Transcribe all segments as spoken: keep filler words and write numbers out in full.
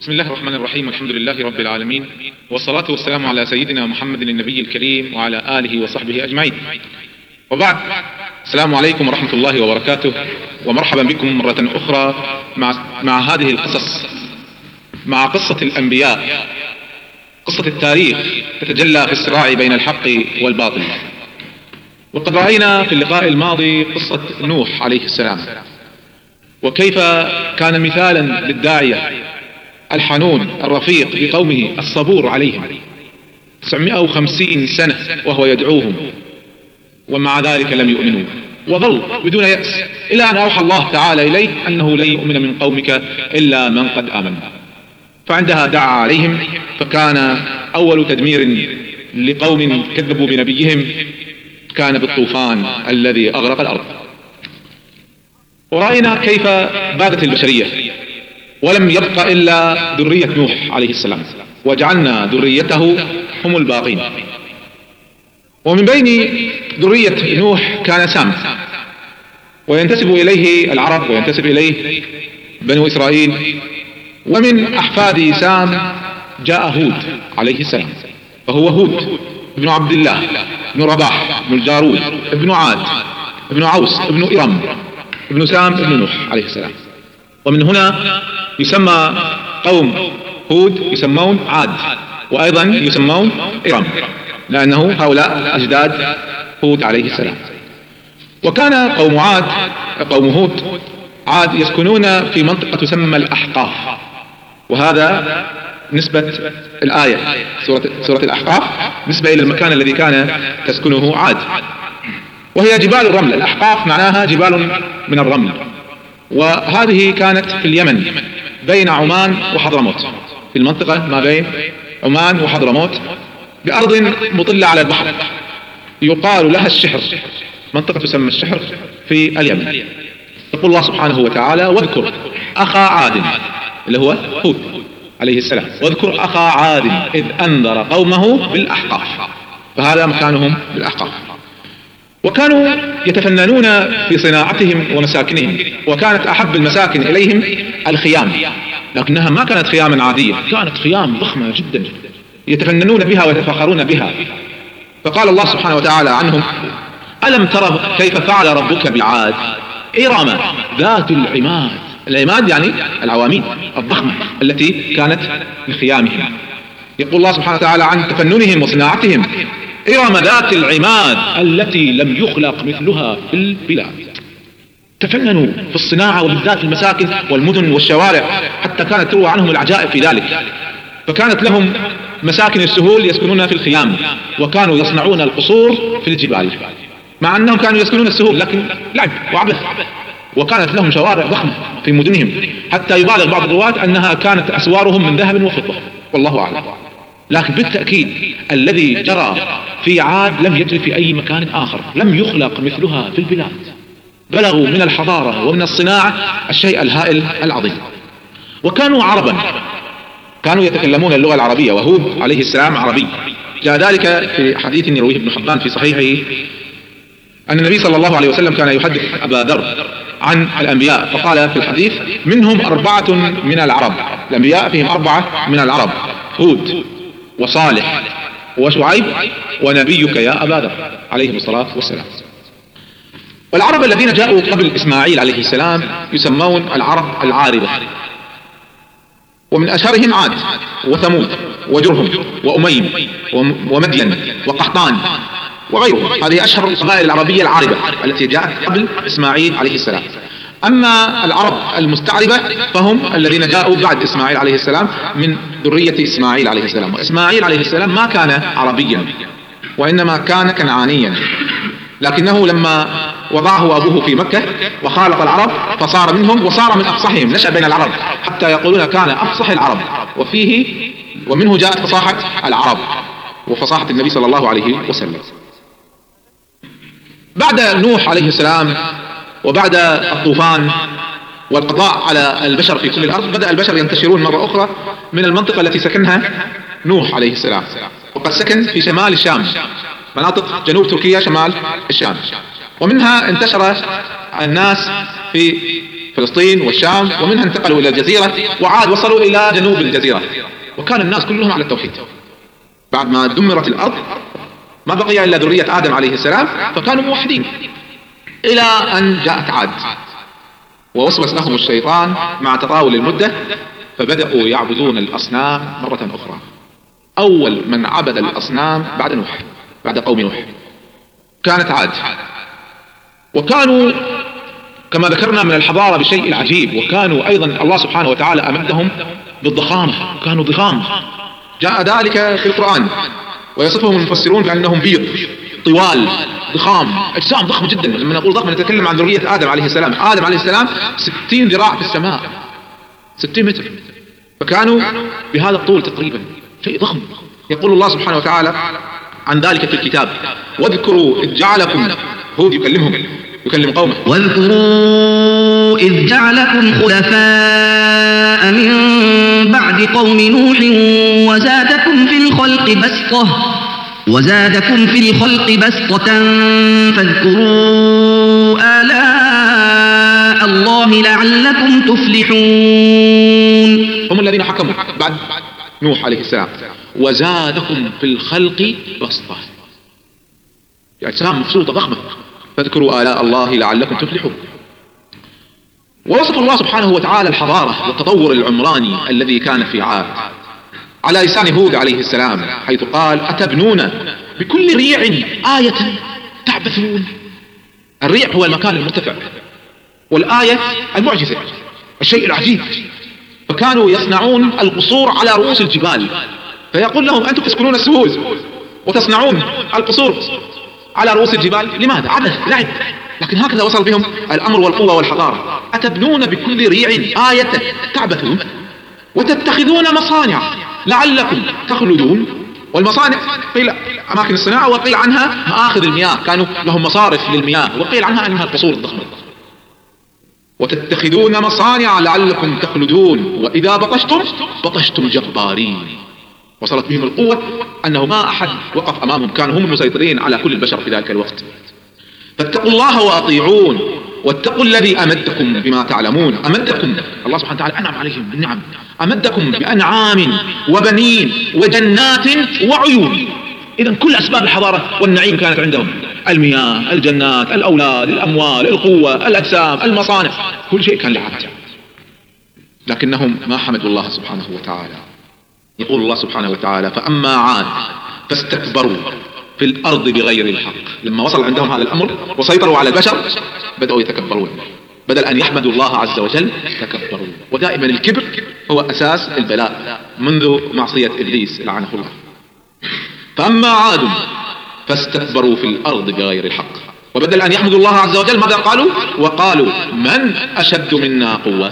بسم الله الرحمن الرحيم، والحمد لله رب العالمين، والصلاة والسلام على سيدنا محمد النبي الكريم وعلى آله وصحبه أجمعين. وبعد، السلام عليكم ورحمة الله وبركاته، ومرحبا بكم مرة أخرى مع, مع هذه القصص، مع قصة الأنبياء، قصة التاريخ تتجلى في الصراع بين الحق والباطل. وقد رأينا في اللقاء الماضي قصة نوح عليه السلام، وكيف كان مثالا للداعية الحنون الرفيق بقومه الصبور عليهم تسعمائة وخمسين سنة وهو يدعوهم، ومع ذلك لم يؤمنوا، وظل بدون يأس إلى أن أوحى الله تعالى إليه أنه لن يؤمن من قومك إلا من قد آمن. فعندها دعا عليهم، فكان أول تدمير لقوم كذبوا بنبيهم كان بالطوفان الذي أغرق الأرض. ورأينا كيف بادت البشرية ولم يبق إلا ذرية نوح عليه السلام، وجعلنا ذريته هم الباقين. ومن بين ذرية نوح كان سام، وينتسب إليه العرب وينتسب إليه بنو إسرائيل. ومن أحفاد سام جاء هود عليه السلام، فهو هود ابن عبد الله ابن رباح ابن الجارود ابن عاد ابن عوس ابن إرم ابن سام ابن نوح عليه السلام. ومن هنا يسمى قوم هود يسمون عاد، وأيضا يسمون إرم، لأنه هؤلاء أجداد هود عليه السلام. وكان قوم عاد قوم هود عاد يسكنون في منطقة تسمى الأحقاف، وهذا نسبة الآية سورة, سورة الأحقاف نسبة إلى المكان الذي كان تسكنه عاد، وهي جبال الرمل. الأحقاف معناها جبال من الرمل، وهذه كانت في اليمن بين عمان وحضرموت، في المنطقة ما بين عمان وحضرموت، بأرض مطلة على البحر يقال لها الشحر، منطقة تسمى الشحر في اليمن. يقول الله سبحانه وتعالى: واذكر أخا عاد، اللي هو هود عليه السلام، واذكر أخا عاد إذ أنذر قومه بالأحقاف، فهذا مكانهم بالأحقاف. وكانوا يتفننون في صناعتهم ومساكنهم، وكانت أحب المساكن إليهم الخيام، لكنها ما كانت خياما عادية، كانت خيام ضخمة جدا يتفننون بها ويتفخرون بها. فقال الله سبحانه وتعالى عنهم: ألم ترى كيف فعل ربك بعاد إرم ذات العماد. العماد يعني العواميد الضخمة التي كانت لخيامهم. يقول الله سبحانه وتعالى عن تفننهم وصناعتهم: إرم ذات العماد التي لم يخلق مثلها في البلاد. تفننوا في الصناعة، وبالذات في المساكن والمدن والشوارع، حتى كانت تروى عنهم العجائب في ذلك. فكانت لهم مساكن السهول يسكنون في الخيام، وكانوا يصنعون القصور في الجبال، مع أنهم كانوا يسكنون السهول لكن لعب وعبث. وكانت لهم شوارع ضخمة في مدنهم، حتى يبالغ بعض الرواة أنها كانت أسوارهم من ذهب وفضة، والله أعلم. لكن بالتأكيد الذي جرى في عاد لم يجري في أي مكان آخر، لم يخلق مثلها في البلاد. بلغوا من الحضارة ومن الصناعة الشيء الهائل العظيم. وكانوا عربا، كانوا يتكلمون اللغة العربية، وهود عليه السلام عربي. جاء ذلك في حديث يرويه ابن حبان في صحيحه أن النبي صلى الله عليه وسلم كان يحدث أبا ذر عن الأنبياء، فقال في الحديث: منهم أربعة من العرب. الأنبياء فيهم أربعة من العرب: هود وصالح وشعيب ونبيك يا أبا ذر عليهم الصلاة والسلام. والعرب الذين جاءوا قبل إسماعيل عليه السلام يسمون العرب العاربة، ومن أشهرهم عاد وثمود وجرهم وأميم ومدين وقحطان وغيرهم. هذه أشهر القبائل العربية العاربة التي جاءت قبل إسماعيل عليه السلام. أما العرب المستعربة فهم الذين جاءوا بعد إسماعيل عليه السلام من ذرية إسماعيل عليه السلام. وإسماعيل عليه السلام ما كان عربيا، وإنما كان كنعانيا، لكنه لما وضعه أبوه في مكة وخالط العرب فصار منهم، وصار من أفصحهم، نشأ بين العرب، حتى يقولون كان أفصح العرب، وفيه ومنه جاءت فصاحة العرب وفصاحة النبي صلى الله عليه وسلم. بعد نوح عليه السلام وبعد الطوفان والقضاء على البشر في كل الأرض، بدأ البشر ينتشرون مرة أخرى من المنطقة التي سكنها نوح عليه السلام. وقد سكن في شمال الشام، مناطق جنوب تركيا شمال الشام، ومنها انتشر الناس في فلسطين والشام، ومنها انتقلوا إلى الجزيرة، وعاد وصلوا إلى جنوب الجزيرة، وكان الناس كلهم على التوحيد. بعد ما دمرت الأرض ما بقي إلا ذرية آدم عليه السلام، فكانوا موحدين إلى أن جاءت عاد ووسوس لهم الشيطان مع تطاول المدة، فبدأوا يعبدون الأصنام مرة أخرى. أول من عبد الأصنام بعد نوح، بعد قوم نوح، كانت عاد. وكانوا كما ذكرنا من الحضارة بشيء العجيب، وكانوا أيضا الله سبحانه وتعالى أمدهم بالضخامة، كانوا ضخام، جاء ذلك في القرآن، ويصفهم المفسرون بأنهم بيض طوال ضخام، أجسام ضخمة جدا. لما نقول ضخمة نتكلم عن ذرية آدم عليه السلام. آدم عليه السلام ستين ذراع في السماء، ستين متر، فكانوا بهذا الطول تقريبا، شيء ضخم. يقول الله سبحانه وتعالى عن ذلك في الكتاب: واذكروا إذ جعلكم، هود يكلمهم يكلم قومه، واذكروا إذ جعلكم خلفاء من بعد قوم نوح وزادكم في الخلق بسطة وزادكم في الخلق بسطة فاذكروا آلاء الله لعلكم تفلحون. هم الذين حكموا بعد نوح عليه السلام. وزادكم في الخلق بسطة، أجسام مبسوطة ضخمة، فاذكروا آلاء الله لعلكم تفلحون. ووصف الله سبحانه وتعالى الحضارة والتطور العمراني الذي كان في عاد على لسان هود عليه السلام، حيث قال: أتبنون بكل ريع آية تعبثون. الريع هو المكان المرتفع، والآية المعجزة، الشيء العجيب. فكانوا يصنعون القصور على رؤوس الجبال، فيقول لهم: أنتم تسكنون السهول وتصنعون القصور على رؤوس الجبال، لماذا؟ عبث، لعب. لكن هكذا وصل بهم الأمر والقوة والحضارة. أتبنون بكل ريع آية تعبثون وتتخذون مصانع لعلكم تخلدون. والمصانع قيل أماكن الصناعة، وقيل عنها مآخذ المياه، كانوا لهم مصارف للمياه، وقيل عنها أنها القصور الضخمة. وتتخذون مصانع لعلكم تخلدون وإذا بطشتم بطشتم جبارين. وصلت بهم القوة أنه ما أحد وقف أمامهم، كانوا هم المسيطرين على كل البشر في ذلك الوقت. فاتقوا الله وأطيعون واتقوا الذي أمدكم بما تعلمون. أمدكم، الله سبحانه وتعالى أنعم عليهم بالنعم، أمدكم بأنعام وبنين وجنات وعيون. إذن كل أسباب الحضارة والنعيم كانت عندهم: المياه، الجنات، الأولاد، الأموال، القوة، الأجسام، المصانع، كل شيء كان لعبد. لكنهم ما حمدوا الله سبحانه وتعالى. يقول الله سبحانه وتعالى: فأما عاد فاستكبروا في الأرض بغير الحق. لما وصل عندهم هذا الأمر وسيطروا على البشر بدأوا يتكبرون، بدل أن يحمدوا الله عز وجل تكبروا. ودائما الكبر هو أساس البلاء منذ معصية إبليس لعنه الله. فأما عاد فاستكبروا في الأرض بغير الحق، وبدل أن يحمدوا الله عز وجل ماذا قالوا؟ وقالوا: من أشد منا قوة.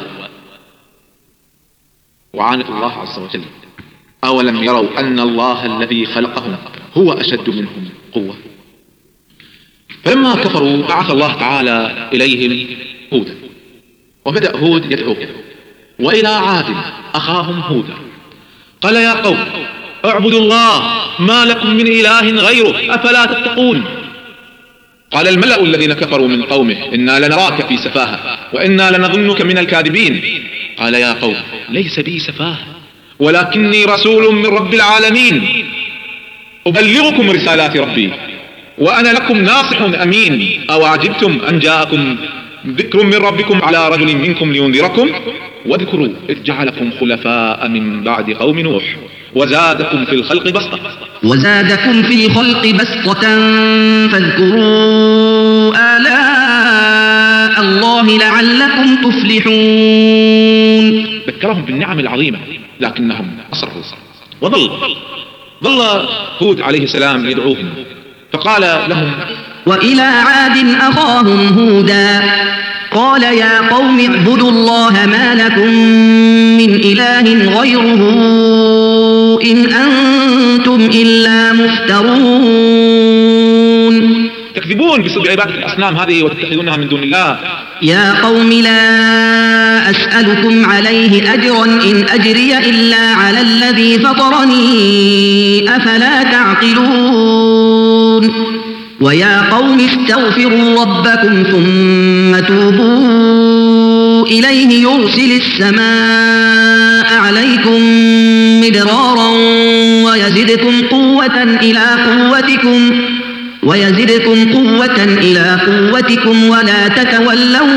وعاند الله عز وجل: أولم يروا أن الله الذي خلقهم هو أشد منهم قوة. فلما كفروا بعث الله تعالى إليهم هودا، وبدأ هود يدعوهم. وإلى عاد أخاهم هودا قال: يا قوم اعبدوا الله ما لكم من إله غيره أفلا تتقون. قال الملأ الذين كفروا من قومه: إنا لنراك في سفاهة وإنا لنظنك من الكاذبين. قال: يا قوم ليس بي سفاهة ولكني رسول من رب العالمين أبلغكم رسالات ربي وأنا لكم ناصح أمين. أو عجبتم أن جاءكم ذكر من ربكم على رجل منكم لينذركم واذكروا إذ جعلكم خلفاء من بعد قوم نوح وزادكم في الخلق بسطة وزادكم في الخلق بسطة فاذكروا آلاء الله لعلكم تفلحون. ذكرهم بالنعم العظيمة لكنهم أصروا. وظل ظل هود عليه السلام يدعوهم فقال لهم: وإلى عاد أخاهم هودا قال: يا قوم اعبدوا الله ما لكم من إله غيره إن أنتم إلا مفترون. تكذبون بسبب عبادة الأصنام هذه وتتخذونها من دون الله. يا قوم لا أسألكم عليه أجرا إن أجري إلا على الذي فطرني أفلا تعقلون. ويا قوم استغفروا ربكم ثم توبوا إليه يرسل السماء عليكم مدرارا ويزدكم قوة إلى قوتكم ويزدكم قوة إلى قوتكم ولا تتولوا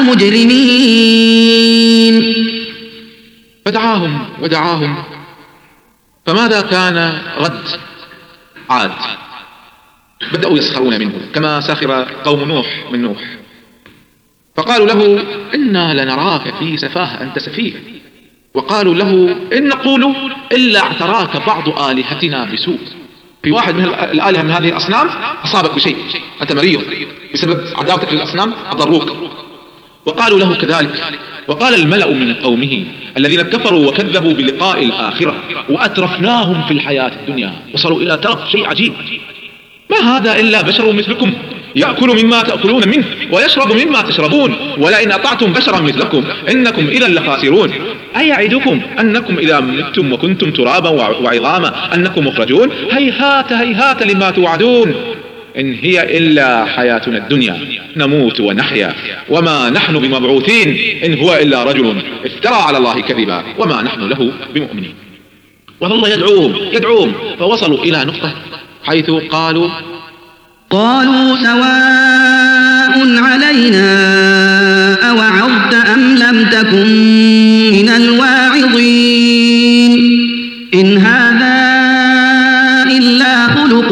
مجرمين. فدعاهم ودعاهم، فماذا كان رد عاد؟ بدأوا يسخرون منه كما سخر قوم نوح من نوح، فقالوا له إنا لنراك في سفاهة، أنت سفيه. وقالوا له إن نقول إلا اعتراك بعض آلهتنا بسوء، في واحد من الآلهة من هذه الأصنام أصابك بشيء، أنت مريض بسبب عداوتك للأصنام أضروك. وقالوا له كذلك. وقال الملأ من قومه الذين كفروا وكذبوا بلقاء الآخرة وأترفناهم في الحياة الدنيا، وصلوا إلى ترف شيء عجيب، ما هذا إلا بشر مثلكم يأكل مما تأكلون منه ويشرب مما تشربون، ولئن أطعتم بشرا مثلكم إنكم إذا لخاسرون. أيعدكم أنكم إذا متم وكنتم ترابا وعظاما أنكم مخرجون؟ هيهات هيهات لما توعدون، إن هي إلا حياتنا الدنيا نموت ونحيا وما نحن بمبعوثين، إن هو إلا رجل افترى على الله كذبا وما نحن له بمؤمنين. والله يدعوهم يدعوهم فوصلوا إلى نقطة حيث قالوا قالوا سواء علينا أوعظت أم لم تكن من الواعظين إن هذا إلا خلق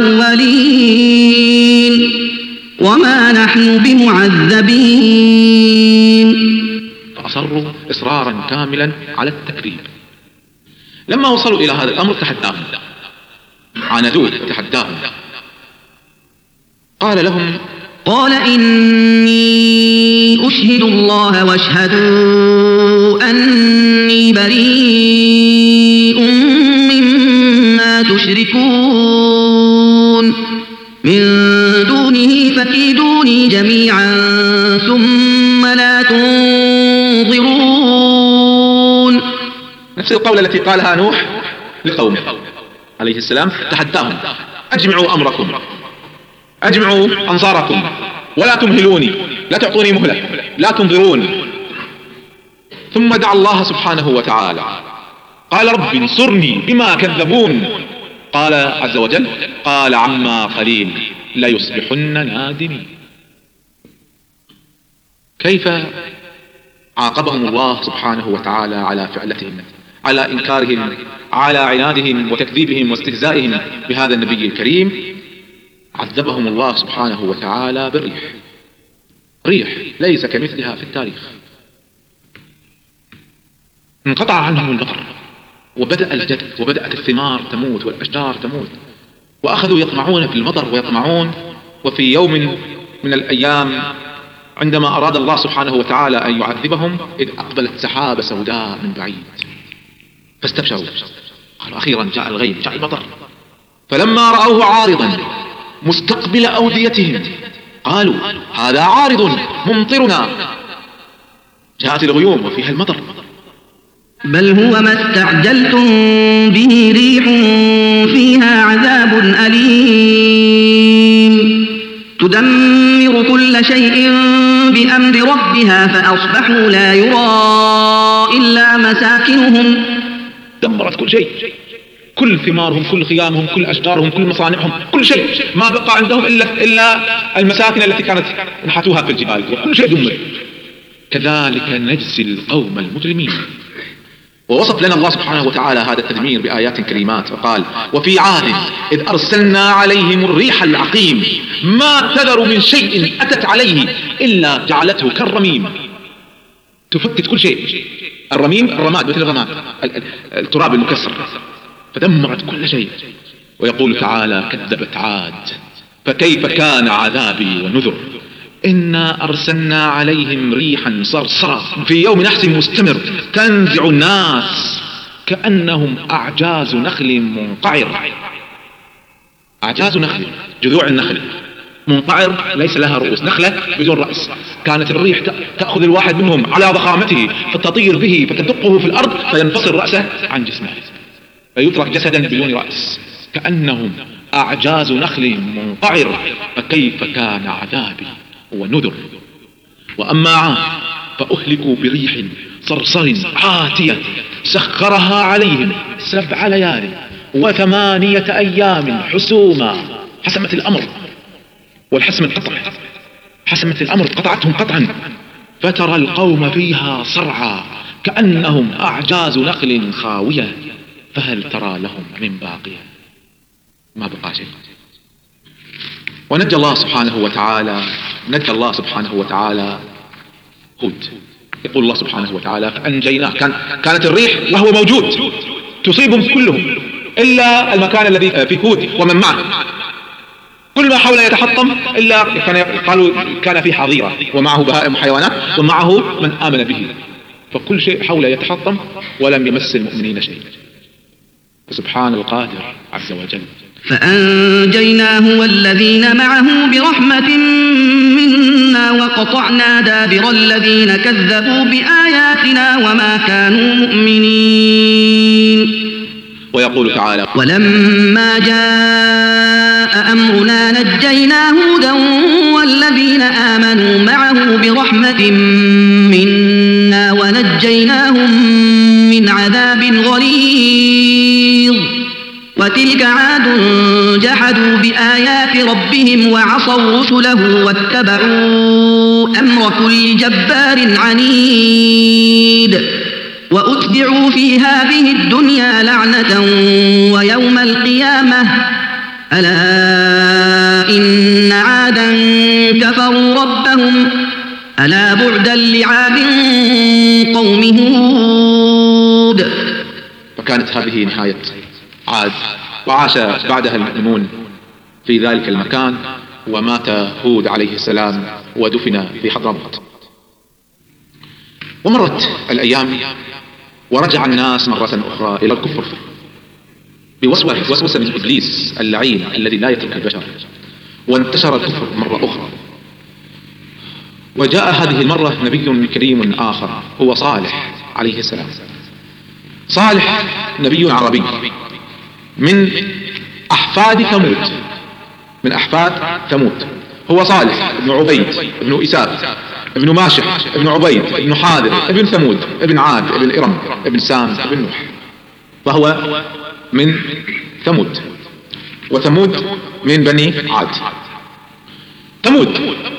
الأولين وما نحن بمعذبين. فأصروا إصرارا كاملا على التكذيب. لما وصلوا إلى هذا الأمر تحداهم، عاندوه وتحداهم. قال لهم قال إني أشهد الله واشهدوا أني بريء مما تشركون من دونه فكيدوني جميعا ثم لا تنظرون. نفس القولة التي قالها نوح لقومه عليه السلام، تحداهم أجمعوا أمركم أجمعوا أنصاركم ولا تمهلوني، لا تعطوني مهلة، لا تنظرون. ثم دعا الله سبحانه وتعالى قال رب انصرني بما كذبون. قال عز وجل قال عما قليل ليصبحن نادمين. كيف عاقبهم الله سبحانه وتعالى على فعلتهم، على إنكارهم، على عنادهم وتكذيبهم واستهزائهم بهذا النبي الكريم؟ عذبهم الله سبحانه وتعالى بالريح، ريح ليس كمثلها في التاريخ. انقطع عنهم المطر وبدأ الجد وبدأت الثمار تموت والأشجار تموت، وأخذوا يطمعون في المطر ويطمعون. وفي يوم من الأيام عندما أراد الله سبحانه وتعالى أن يعذبهم إذ أقبلت سحابة سوداء من بعيد فاستبشروا، قالوا أخيرا جاء الغيم، جاء المطر. فلما رأوه عارضا مستقبل أوديتهم قالوا هذا عارض ممطرنا. جاءت الغيوم وفيها المطر. بل هو ما استعجلتم به ريح فيها عذاب أليم تدمر كل شيء بأمر ربها فأصبحوا لا يرى إلا مساكنهم. دمرت كل شيء، كل ثمارهم، كل خيامهم، كل أشجارهم، كل مصانعهم، كل شيء، ما بقى عندهم إلا, إلا المساكن التي كانت نحتوها في الجبال، وكل شيء دمر. كذلك نجزي القوم المجرمين. ووصف لنا الله سبحانه وتعالى هذا التدمير بآيات كريمات فقال وفي عاد إذ أرسلنا عليهم الريح العقيم ما تذر من شيء أتت عليه إلا جعلته كالرميم. تفتت كل شيء، الرميم الرماد مثل الرماد التراب المكسر، فدمرت كل شيء. ويقول تعالى كذبت عاد فكيف كان عذابي ونذر إنا أرسلنا عليهم ريحا صرصرا في يوم نحس مستمر تنزع الناس كأنهم أعجاز نخل منقعر. أعجاز نخل، جذوع النخل منقعر ليس لها رؤوس، نخلة بدون رأس. كانت الريح تأخذ الواحد منهم على ضخامته فتطير به فتدقه في الأرض فينفصل رأسه عن جسمه فيترك جسدا بدون رأس، كأنهم أعجاز نخل منقعر فكيف كان عذابي ونذر. وأما عاد فأهلكوا بريح صرصر عاتية سخرها عليهم سبع ليال وثمانية أيام حسوما. حسمت الأمر، والحسم القطع، حسمت الأمر قطعتهم قطعا. فترى القوم فيها صرعى كأنهم أعجاز نخل خاوية فهل ترى لهم من باقية؟ ما بقى شيء. ونجى الله سبحانه وتعالى نجى الله سبحانه وتعالى هود. يقول الله سبحانه وتعالى فأنجيناه. كان كانت الريح وهو موجود تصيبهم كلهم إلا المكان الذي في هود ومن معه، كل ما حوله يتحطم إلا كان قالوا كان في حظيرة ومعه بهائم وحيوانات ومعه من آمن به، فكل شيء حوله يتحطم ولم يمس المؤمنين شيء. سبحان القادر عز وجل. فأنجيناه والذين معه برحمة منا وقطعنا دابر الذين كذبوا بآياتنا وما كانوا مؤمنين. ويقول تعالى ولما جاء أمرنا نجينا هودا والذين آمنوا معه برحمة منا ونجيناهم من عذاب غليظ. وتلك عاد جحدوا بآيات ربهم وعصوا رسله واتبعوا أمر كل جبار عنيد. وأتبعوا في هذه الدنيا لعنة ويوم القيامة ألا إن عادا كفروا ربهم ألا بعدا لعاد قوم هود. فكانت هذه نهاية عاد، وعاش بعدها المؤمنون في ذلك المكان، ومات هود عليه السلام ودفن في حضرموت. ومرت الأيام ورجع الناس مرة أخرى إلى الكفر بوسوسة من إبليس اللعين الذي لا يترك البشر، وانتشر الكفر مرة أخرى. وجاء هذه المرة نبي كريم آخر هو صالح عليه السلام. صالح نبي عربي من أحفاد ثمود، من أحفاد ثمود. هو صالح ابن عبيد ابن إساف ابن ماشح ابن عبيد ابن حاذر ابن ثمود ابن عاد ابن إرم ابن سام ابن نوح، فهو من ثمود، وثمود من بني عاد. ثمود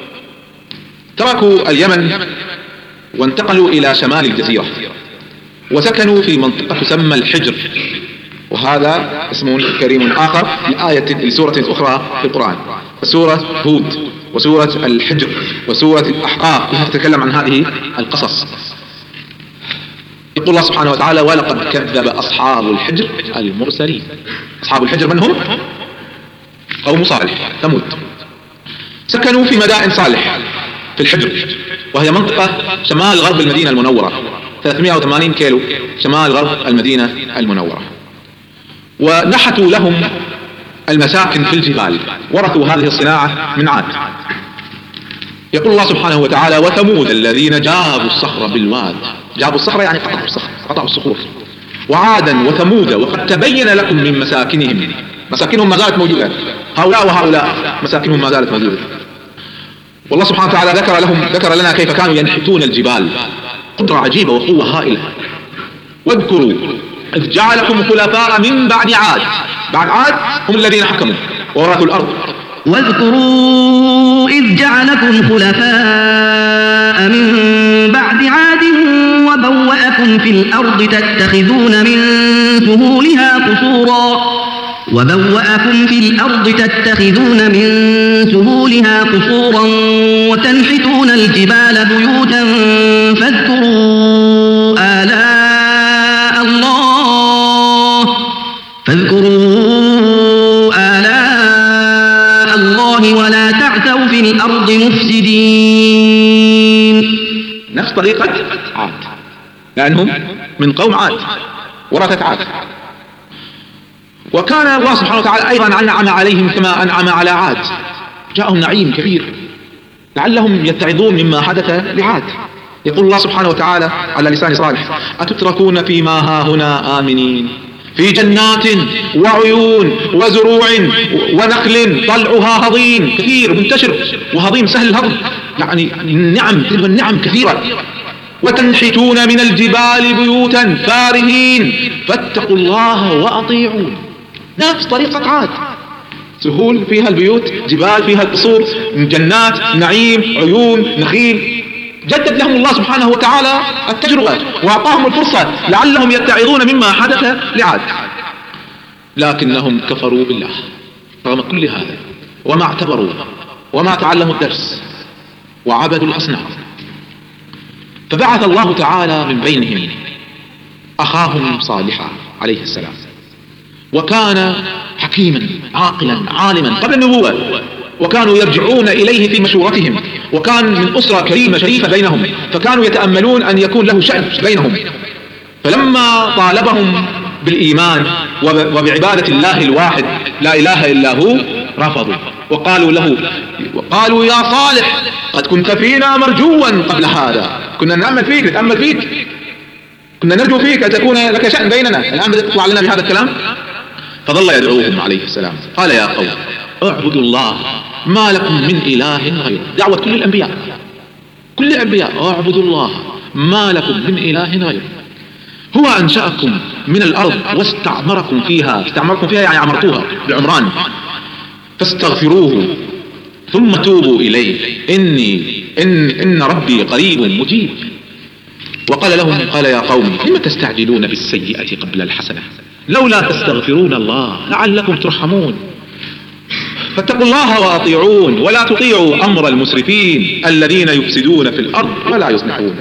تركوا اليمن وانتقلوا إلى شمال الجزيرة وسكنوا في منطقة تسمى الحجر، وهذا اسم كريم آخر لآية لسورة أخرى في القرآن، سورة هود وسورة الحجر وسورة الأحقاف كلها تتكلم عن هذه القصص. يقول الله سبحانه وتعالى ولقد كذب أصحاب الحجر المرسلين. أصحاب الحجر من هم؟ قوم صالح ثمود. سكنوا في مدائن صالح في الحجر، وهي منطقة شمال غرب المدينة المنورة، ثلاثمائة وثمانين كيلو شمال غرب المدينة المنورة. ونحتوا لهم المساكن في الجبال، ورثوا هذه الصناعة من عاد. يقول الله سبحانه وتعالى وثمود الذين جابوا الصخر بالواد. جابوا الصخر يعني قطعوا الصخر، قطعوا الصخور. وعادا وثمود وقد تبين لكم من مساكنهم. مساكنهم ما زالت موجودة، هؤلاء وهؤلاء مساكنهم ما زالت موجودة. والله سبحانه وتعالى ذكر لهم ذكر لنا كيف كانوا ينحتون الجبال، قدرة عجيبة وقوة هائلة. واذكروا إذ جعلكم خلفاء من بعد عاد. بعد عاد هم الذين حكموا وورثوا الأرض. واذكروا إذ جعلكم خلفاء من بعد عاد وبوأكم في الأرض تتخذون من سهولها قصورا وبوأكم في الأرض تتخذون من سهولها قصورا وتنحتون الجبال بيوتا فاذكروا آلاء الله فاذكروا آلاء الله ولا تعثوا في الأرض مفسدين. نفس طريقة عاد، لأنهم من قوم عاد ورثة عاد. وكان الله سبحانه وتعالى أيضا أنعم عليهم كما أنعم على عاد، جاءهم نعيم كبير لعلهم يتعظون مما حدث لعاد. يقول الله سبحانه وتعالى على لسان صالح أتتركون فيما هاهنا آمنين في جنات وعيون وزروع ونخل طلعها هضيم كثير منتشر وهضيم سهل الهضم، يعني النعم تلك النعم كثيرة وتنحتون من الجبال بيوتا فارهين فاتقوا الله وأطيعون. نفس طريقة عاد، سهول فيها البيوت، جبال فيها القصور، جنات، نعيم، عيون، نخيل. جدد لهم الله سبحانه وتعالى التجربة وأعطاهم الفرصة لعلهم يتعظون مما حدث لعاد، لكنهم كفروا بالله رغم كل هذا وما اعتبروا وما تعلموا الدرس وعبدوا الأصنام. فبعث الله تعالى من بينهم أخاهم صالحا عليه السلام، وكان حكيما عاقلا عالما قبل النبوة، وكانوا يرجعون إليه في مشورتهم، وكان من أسرة كريمة شريفة بينهم، فكانوا يتأملون أن يكون له شأن بينهم. فلما طالبهم بالإيمان وبعبادة الله الواحد لا إله إلا هو رفضوا، وقالوا له وقالوا يا صالح قد كنت فينا مرجوا قبل هذا، كنا نأمل فيك نتأمل فيك، كنا نرجو فيك أن تكون لك شأن بيننا، الآن بدأت تطلع لنا بهذا الكلام. فظل يدعوهم عليه السلام، قال يا قوم اعبدوا الله ما لكم من إله غيره. دعوة كل الأنبياء، كل الأنبياء اعبدوا الله ما لكم من إله غيره، هو أنشأكم من الأرض واستعمركم فيها. استعمركم فيها يعني عمرتوها بعمران، فاستغفروه ثم توبوا إليه إني إن, إن ربي قريب مجيب. وقال لهم قال يا قوم لم تستعجلون بالسيئة قبل الحسنة لولا تستغفرون الله لعلكم ترحمون. فاتقوا الله وأطيعون ولا تطيعوا أمر المسرفين الذين يفسدون في الأرض ولا يصلحون.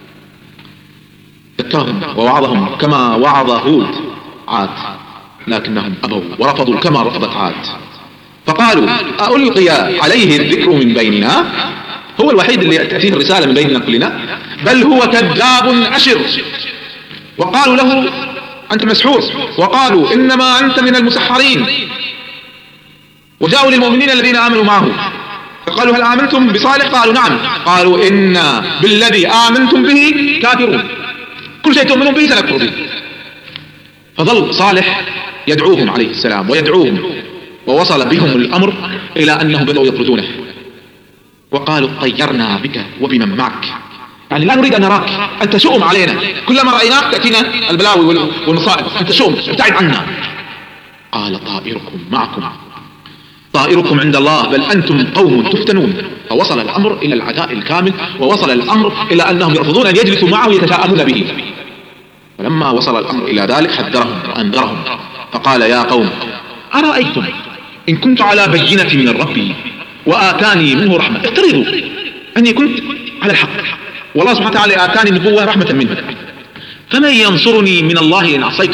ذكرهم ووعظهم كما وعظ هود عاد، لكنهم أبوا ورفضوا كما رفضت عاد. فقالوا ألقي عليه الذكر من بيننا، هو الوحيد اللي تأتيه الرسالة من بيننا كلنا، بل هو كذاب أشر. وقالوا له أنت مسحور، وقالوا إنما أنت من المسحرين. وجاءوا للمؤمنين الذين آمنوا معه فقالوا هل آمنتم بصالح؟ قالوا نعم. قالوا إنا بالذي آمنتم به كافرون، كل شيء تؤمنون به سنكفر به. فظل صالح يدعوهم عليه السلام ويدعوهم، ووصل بهم الأمر إلى أنهم بدأوا يطردونه، وقالوا طيرنا بك وبمن معك، يعني لا نريد أن نراك، أنت شؤم علينا، كلما رأيناك تأتينا البلاوي والمصائب، أنت شؤم ابتعد عنا. قال طائركم معكم، طائركم عند الله بل أنتم قوم تفتنون. فوصل الأمر إلى العداء الكامل، ووصل الأمر إلى أنهم يرفضون أن يجلسوا معه ويتشاءمون به. فلما وصل الأمر إلى ذلك حذرهم وأنذرهم فقال يا قوم أرأيتم إن كنت على بينة من ربي وآتاني منه رحمة، افترضوا أني كنت على الحق والله سبحانه وتعالى آتاني النبوة رحمة منه، فمن ينصرني من الله إن عصيته؟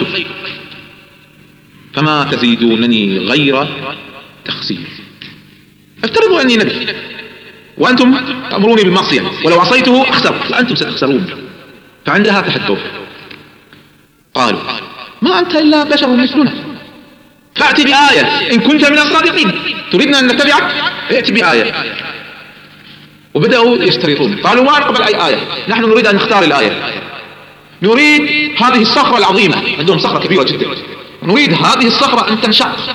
فما تزيدونني غير تخسير. افترضوا أني نبي وأنتم تأمروني بالمعصية، ولو عصيته أخسر وأنتم ستخسرون. فعندها تحدوا، قالوا ما أنت إلا بشر مثلنا فأتي بآية إن كنت من الصادقين، تريدنا أن نتبعك؟ ائت بآية. وبدأوا يشترطون، قالوا ما نقبل أي آية، نحن نريد أن نختار الآية، نريد هذه الصخرة العظيمة، عندهم صخرة كبيرة جدا، نريد هذه الصخرة أن تنشق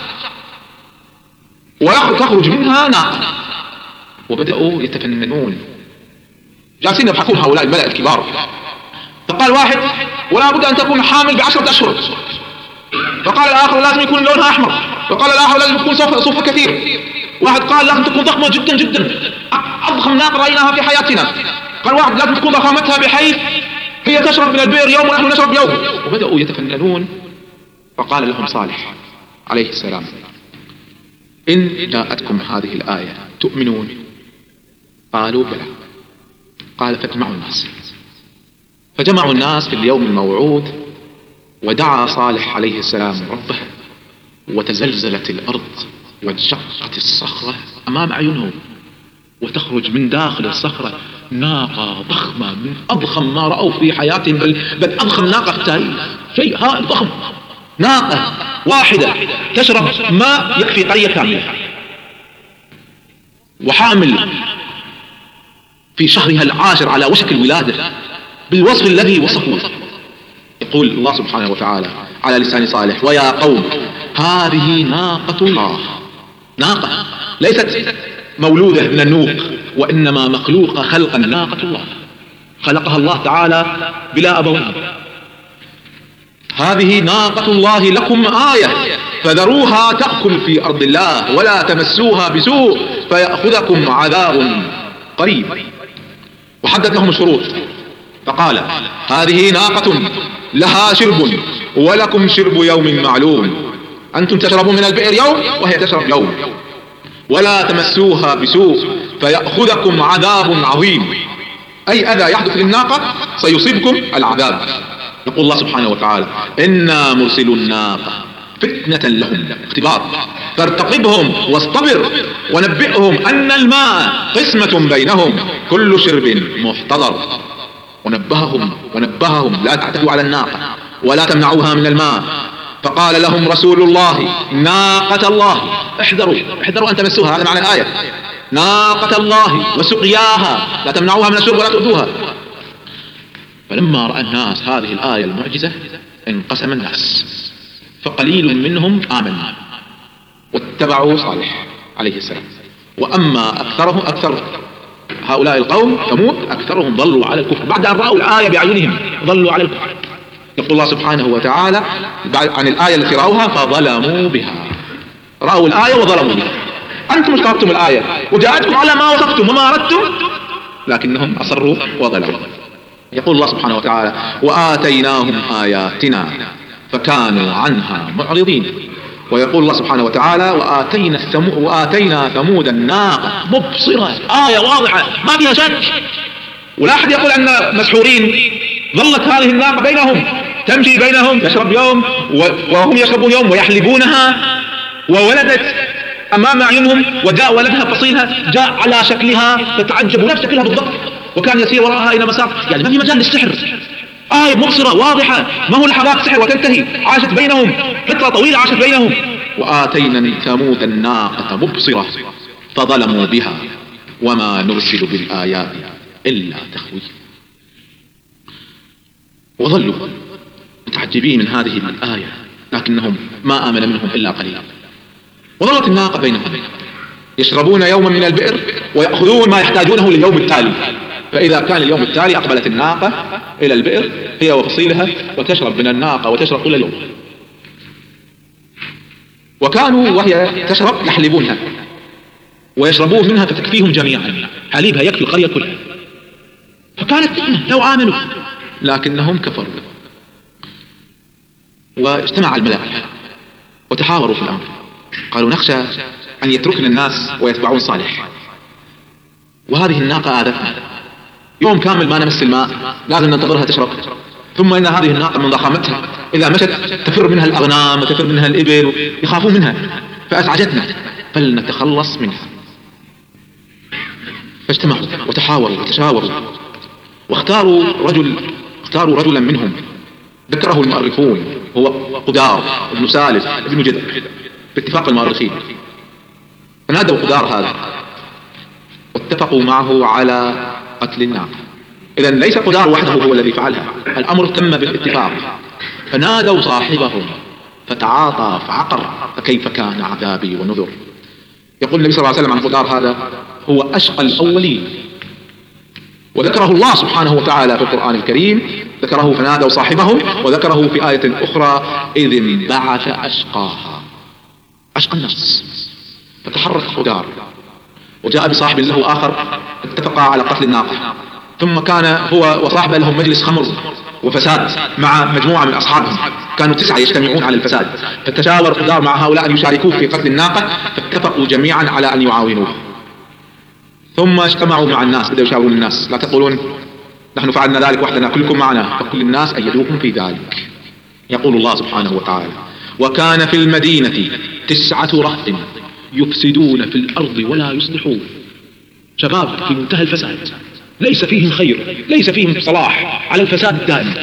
وتخرج منها ناقة. وبدأوا يتفننون، جالسين يبحثون هؤلاء الملأ الكبار. فقال واحد ولا بد أن تكون حامل بعشرة أشهر، فقال الآخر لازم يكون لونها أحمر، وقال الآخر لازم يكون صوفها كثير، واحد قال لازم تكون ضخمة جدا جدا، أضخم ناقة رأيناها في حياتنا، قال واحد لازم تكون ضخامتها بحيث هي تشرب من البئر يوم ونحن نشرب يوم. وبدأوا يتفننون. فقال لهم صالح عليه السلام إن جاءتكم هذه الآية تؤمنون؟ قالوا بلى. قال فاجمعوا الناس. فجمعوا الناس في اليوم الموعود، ودعا صالح عليه السلام ربه، وتزلزلت الأرض وانشقت الصخرة أمام أعينهم، وتخرج من داخل الصخرة ناقة ضخمة من أضخم ما رأوا في حياتهم، بل, بل أضخم ناقة في التاريخ، شيء هائل ضخم، ناقة واحدة تشرب ماء يكفي قرية كاملة، وحامل في شهرها العاشر على وشك الولادة بالوصف الذي وصفوه. يقول الله سبحانه وتعالى على لسان صالح ويا قوم هذه ناقة الله، ناقة ليست مولودة من النوق، وإنما مخلوقة خلقا ناقة الله، خلقها الله تعالى بلا أبوين. هذه ناقة الله لكم آية فذروها تأكل في أرض الله ولا تمسوها بسوء فيأخذكم عذاب قريب. وحدد لهم الشروط فقال هذه ناقة لها شرب ولكم شرب يوم معلوم، أنتم تشربون من البئر يوم وهي تشرب يوم، ولا تمسوها بسوء فيأخذكم عذاب عظيم، أي أذى يحدث للناقة سيصيبكم العذاب. يقول الله سبحانه وتعالى إنا مرسل الناقة فتنة لهم، اختبار، فارتقبهم واصطبر ونبئهم أن الماء قسمة بينهم كل شرب محتضر. ونبههم ونبههم لا تعتدوا على الناقة ولا تمنعوها من الماء. فقال لهم رسول الله ناقة الله، احذروا احذروا أن تمسوها، هذا معنى الآية، ناقة الله وسقياها لا تمنعوها من الشرب ولا تؤذوها. فلما رأى الناس هذه الآية المعجزة انقسم الناس، فقليل منهم آمن واتبعوا صالح عليه السلام، وأما أكثرهم أكثر هؤلاء القوم ثمود أكثرهم ضلوا على الكفر بعد أن رأوا الآية بأعينهم، ضلوا على الكفر. يقول الله سبحانه وتعالى عن الآية التي رأوها فظلموا بها، رأوا الآية وظلموا بها. أنتم اشتركتم الآية وجاءتكم على ما وصفتم وما أردتم، لكنهم أصروا وظلموا. يقول الله سبحانه وتعالى وآتيناهم آياتنا فكانوا عنها معرضين. ويقول الله سبحانه وتعالى وآتينا, الثمو وآتينا ثمود الناقة مبصرة، آية واضحة ما فيها شك، ولا أحد يقول أن مسحورين. ظلت هذه الناقة بينهم تمشي بينهم، يشرب يوم وهم يشربون يوم ويحلبونها، وولدت أمام أعينهم، وجاء ولدها فصيلها جاء على شكلها تتعجب نفس شكلها بالضبط، وكان يسير وراءها إلى مسار، يعني ما في مجال للسحر. آية مبصرة واضحة، ما هو لحظات سحر وتنتهي، عاشت بينهم فترة طويلة، عاشت بينهم. وآتينا ثمود الناقة مبصرة فظلموا بها وما نرسل بالآيات إلا تخويف. وظلوا متعجبين من هذه الآية، لكنهم ما آمن منهم إلا قليل. وظلت الناقة بينهم يشربون يوما من البئر ويأخذون ما يحتاجونه لليوم التالي، فإذا كان اليوم التالي أقبلت الناقة إلى البئر هي وفصيلها وتشرب من الناقة وتشرب كل يوم. وكانوا وهي تشرب يحلبونها ويشربون منها فتكفيهم جميعا، حليبها يكفي القرية كلها. فكانت فتنة لو آمنوا، لكنهم كفروا. واجتمع الملأ وتحاوروا في الأمر، قالوا نخشى أن يتركنا الناس ويتبعون صالح، وهذه الناقة آذتنا، يوم كامل ما نمس الماء، لازم ننتظرها تشرب، ثم إن هذه الناقة من ضخامتها إذا مشت تفر منها الأغنام وتفر منها الإبل، يخافون منها، فأزعجتنا، فلنتخلص منها. فاجتمعوا وتحاوروا وتشاوروا واختاروا رجل اختاروا رجلا منهم ذكره المؤرخون هو قدار ابن سالف ابن جدب باتفاق المؤرخين. فنادوا قدار هذا واتفقوا معه على قتل الناقة. إذن ليس قدار وحده هو الذي فعلها، الأمر تم بالاتفاق. فنادوا صاحبهم فتعاطى فعقر، فكيف كان عذابي ونذر. يقول النبي صلى الله عليه وسلم عن قدار هذا هو أشقى الأولين، وذكره الله سبحانه وتعالى في القرآن الكريم، ذكره فنادوا صاحبهم، وذكره في آية أخرى إذ انبعث أشقاها، أشقى الناس. فتحرك قدار وجاء بصاحب له آخر، اتفقا على قتل الناقة. ثم كان هو وصاحبه لهم مجلس خمر وفساد مع مجموعة من أصحابهم، كانوا تسعة يجتمعون على الفساد. فتشاور قدار مع هؤلاء أن يشاركوه في قتل الناقة، فاتفقوا جميعا على أن يعاونوه. ثم اجتمعوا مع الناس، بدأوا يشاورون الناس، لا تقولون نحن فعلنا ذلك وحدنا، كلكم معنا، فكل الناس أيدوكم في ذلك. يقول الله سبحانه وتعالى وكان في المدينة تسعة رهط يفسدون في الأرض ولا يصلحون، شباب في منتهى الفساد، ليس فيهم خير، ليس فيهم صلاح، على الفساد الدائم.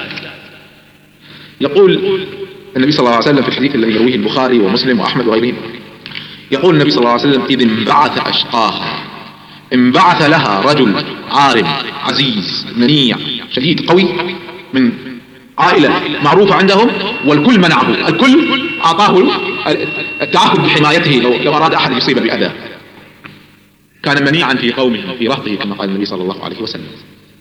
يقول النبي صلى الله عليه وسلم في الحديث الذي يرويه البخاري ومسلم وأحمد وغيرهم، يقول النبي صلى الله عليه وسلم إذ انبعث أشقاها، انبعث لها رجل عارم عزيز منيع شديد قوي من عائلة معروفة عندهم، والكل منعه، الكل أعطاه التعهد بحمايته لو, لو أراد أحد يصيب بأذى. كان منيعا في قومه في رهطه كما قال النبي صلى الله عليه وسلم.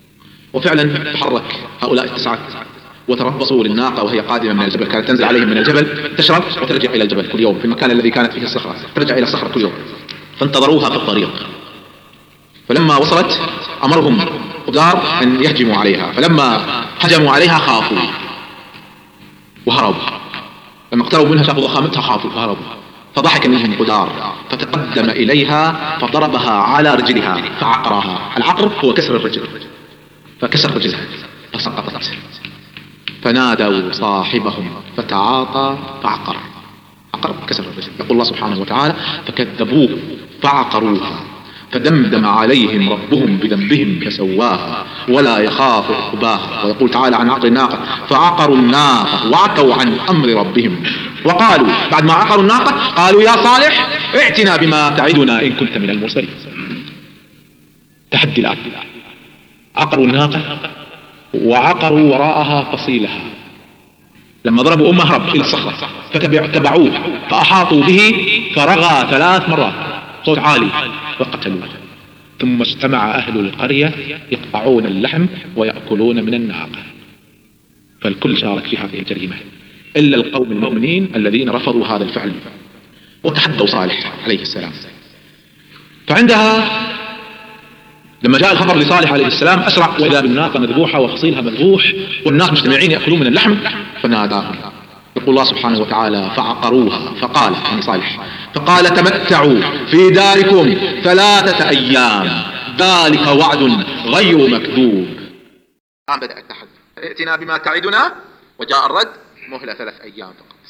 وفعلا تحرك هؤلاء التسعة وتربصوا للناقة وهي قادمة من الجبل، كانت تنزل عليهم من الجبل تشرب وترجع إلى الجبل كل يوم في المكان الذي كانت فيه الصخرة، ترجع إلى الصخرة كل يوم. فانتظروها في الطريق، فلما وصلت أمرهم قدار أن يهجموا عليها، فلما هجموا عليها خافوا وهربوا، لما اقتربوا منها شافوا ضخامتها خافوا فهربوا، فضحك منهم قدار فتقدم إليها فضربها على رجلها فعقرها. العقر هو كسر الرجل، فكسر رجلها فسقطت، فنادوا صاحبهم فتعاطى فعقر، عقر كسر الرجل. يقول الله سبحانه وتعالى فكذبوه فعقروها فدمدم عليهم ربهم بذنبهم فسواها ولا يخاف عقباها. ويقول تعالى عن عقر الناقة فعقروا الناقة وعتوا عن أمر ربهم وقالوا بعد ما عقروا الناقة قالوا يا صالح ائتنا بما تعدنا إن كنت من المرسلين. تحدي الآن، عقروا الناقة وعقروا وراءها فصيلها، لما ضربوا أمه هرب إلى الصخرة فتبعوه فأحاطوا به فرغى ثلاث مرات صوت عالي وقتلوه. ثم اجتمع أهل القرية يقطعون اللحم ويأكلون من الناقة، فالكل شارك في هذه الجريمة إلا القوم المؤمنين الذين رفضوا هذا الفعل وتحدوا صالح عليه السلام. فعندها لما جاء الخبر لصالح عليه السلام أسرع وإذا بالناقة مذبوحة وفصيلها مذبوح والناس مجتمعين يأكلون من اللحم، فناداهم. يقول الله سبحانه وتعالى فعقروها فقال يعني صالح فقال تمتعوا في داركم ثلاثة أيام ذلك وعد غير مكذوب. الآن بدأ التحدي، ائتنا بما تعدنا، وجاء الرد مهلة ثلاث أيام فقط.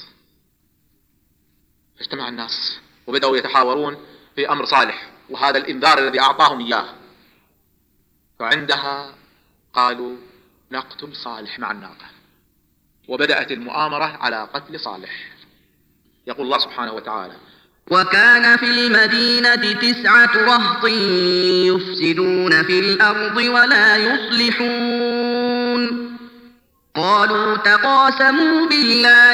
فاجتمع الناس وبدأوا يتحاورون في أمر صالح وهذا الإنذار الذي أعطاهم إياه. فعندها قالوا نقتل صالح مع الناقة، وبدأت المؤامرة على قتل صالح. يقول الله سبحانه وتعالى وكان في المدينة تسعة رهط يفسدون في الأرض ولا يصلحون قالوا تقاسموا بالله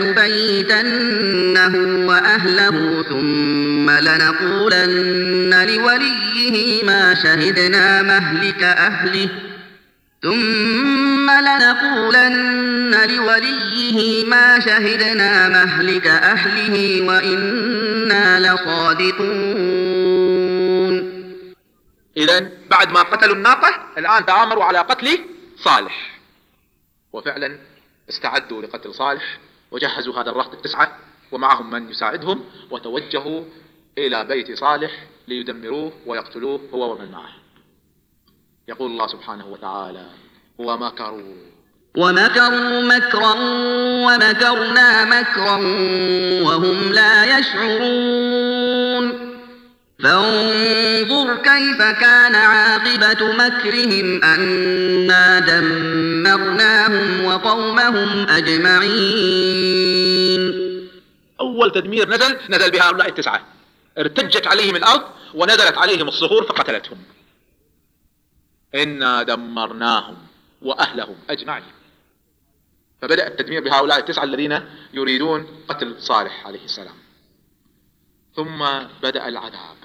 لنبيتنه وأهله ثم لنقولن لوليه ما شهدنا مهلك أهله ثم لنقولن لوليه ما شهدنا مهلك أهله وإنا لصادقون. إذن بعد ما قتلوا الناقة الآن تآمروا على قتل صالح، وفعلا استعدوا لقتل صالح وجهزوا هذا الرهط التسعة ومعهم من يساعدهم وتوجهوا إلى بيت صالح ليدمروه ويقتلوه هو ومن معه. يقول الله سبحانه وتعالى ومكروا ومكروا مكرا ومكرنا مكرا وهم لا يشعرون فانظر كيف كان عاقبة مكرهم أنا دمرناهم وقومهم أجمعين. أول تدمير نزل نزل بهؤلاء التسعة، ارتجت عليهم الأرض ونزلت عليهم الصخور فقتلتهم. إنا دمرناهم وأهلهم أجمعين. فبدأ التدمير بهؤلاء التسعة الذين يريدون قتل صالح عليه السلام. ثم بدأ العذاب.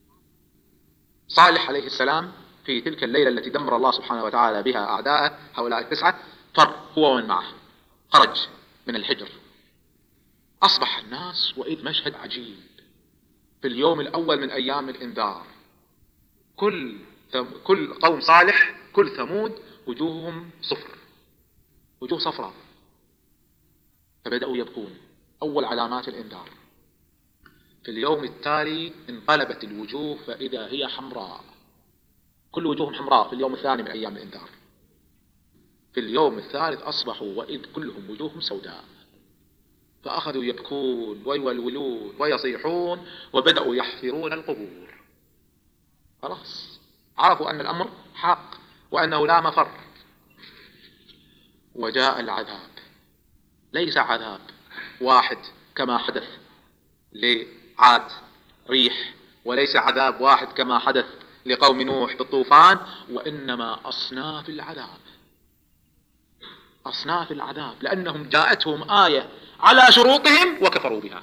صالح عليه السلام في تلك الليلة التي دمر الله سبحانه وتعالى بها أعداءه هؤلاء التسعة فر هو ومن معه، خرج من الحجر. أصبح الناس وإذ مشهد عجيب في اليوم الأول من أيام الإنذار، كل كل قوم صالح كل ثمود وجوههم صفر، وجوه صفراء، فبدأوا يبكون. أول علامات الإنذار. في اليوم التالي انقلبت الوجوه فإذا هي حمراء، كل وجوههم حمراء في اليوم الثاني من أيام الإنذار. في اليوم الثالث أصبحوا وإذ كلهم وجوههم سوداء، فأخذوا يبكون ويولولون ويصيحون وبدأوا يحفرون القبور. خلاص عرفوا أن الأمر حق وأنه لا مفر. وجاء العذاب، ليس عذاب واحد كما حدث لعاد ريح، وليس عذاب واحد كما حدث لقوم نوح بالطوفان، وإنما أصناف العذاب، أصناف العذاب، لأنهم جاءتهم آية على شروطهم وكفروا بها.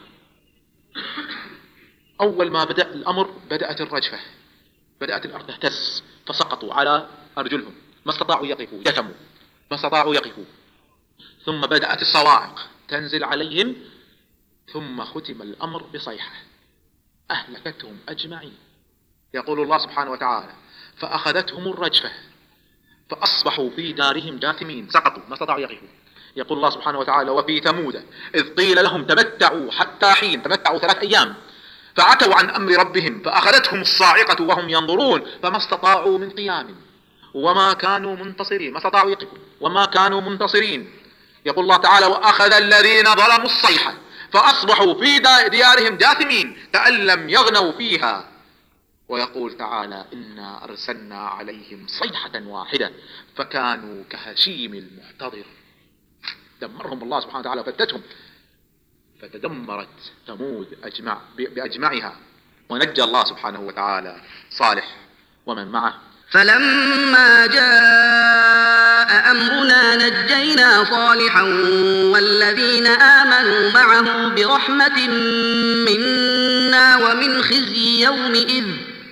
أول ما بدأ الأمر بدأت الرجفة، بدأت الأرض تهتز فسقطوا على أرجلهم ما استطاعوا يقفوا، جثموا، ما استطاعوا يقفوا. ثم بدأت الصواعق تنزل عليهم، ثم ختم الأمر بصيحة أهلكتهم أجمعين. يقول الله سبحانه وتعالى: فأخذتهم الرجفة فأصبحوا في دارهم جاثمين، سقطوا ما استطاعوا يقفوا. يقول الله سبحانه وتعالى: وفي ثمود إذ قيل لهم تمتعوا حتى حين، تمتعوا ثلاث أيام، فعتوا عن أمر ربهم فأخذتهم الصاعقة وهم ينظرون فما استطاعوا من قيام وما كانوا منتصرين، ما استطاعوا يقفوا وما كانوا منتصرين. يقول الله تعالى: وأخذ الذين ظلموا الصيحة فأصبحوا في ديارهم جاثمين كأن لم يغنوا فيها. ويقول تعالى: إنا أرسلنا عليهم صيحة واحدة فكانوا كهشيم المحتضر. دمرهم الله سبحانه وتعالى وفتتهم، فتدمرت ثمود أجمع بأجمعها، ونجى الله سبحانه وتعالى صالح ومن معه. فلما جاء أمرنا نجينا صالحا والذين آمنوا معه برحمة منا ومن خزي يومئذ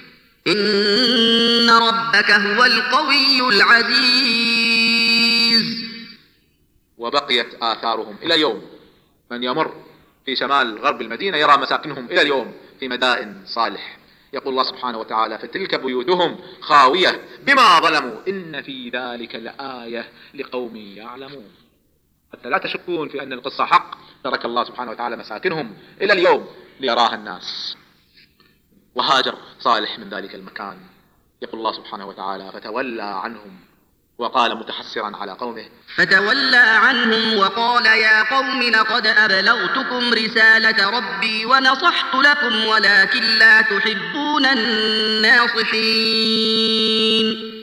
إن ربك هو القوي العزيز. وبقيت آثارهم إلى اليوم، من يمر في شمال غرب المدينة يرى مساكنهم إلى اليوم في مدائن صالح. يقول الله سبحانه وتعالى: فتلك بيوتهم خاوية بما ظلموا إن في ذلك لآية لقوم يعلمون. حتى لا تشكون في أن القصة حق، ترك الله سبحانه وتعالى مساكنهم إلى اليوم ليراها الناس. وهاجر صالح من ذلك المكان. يقول الله سبحانه وتعالى: فتولى عنهم وقال متحسرا على قومه فتولى عنهم وقال: يا قوم لقد أبلغتكم رسالة ربي ونصحت لكم ولكن لا تحبون الناصحين.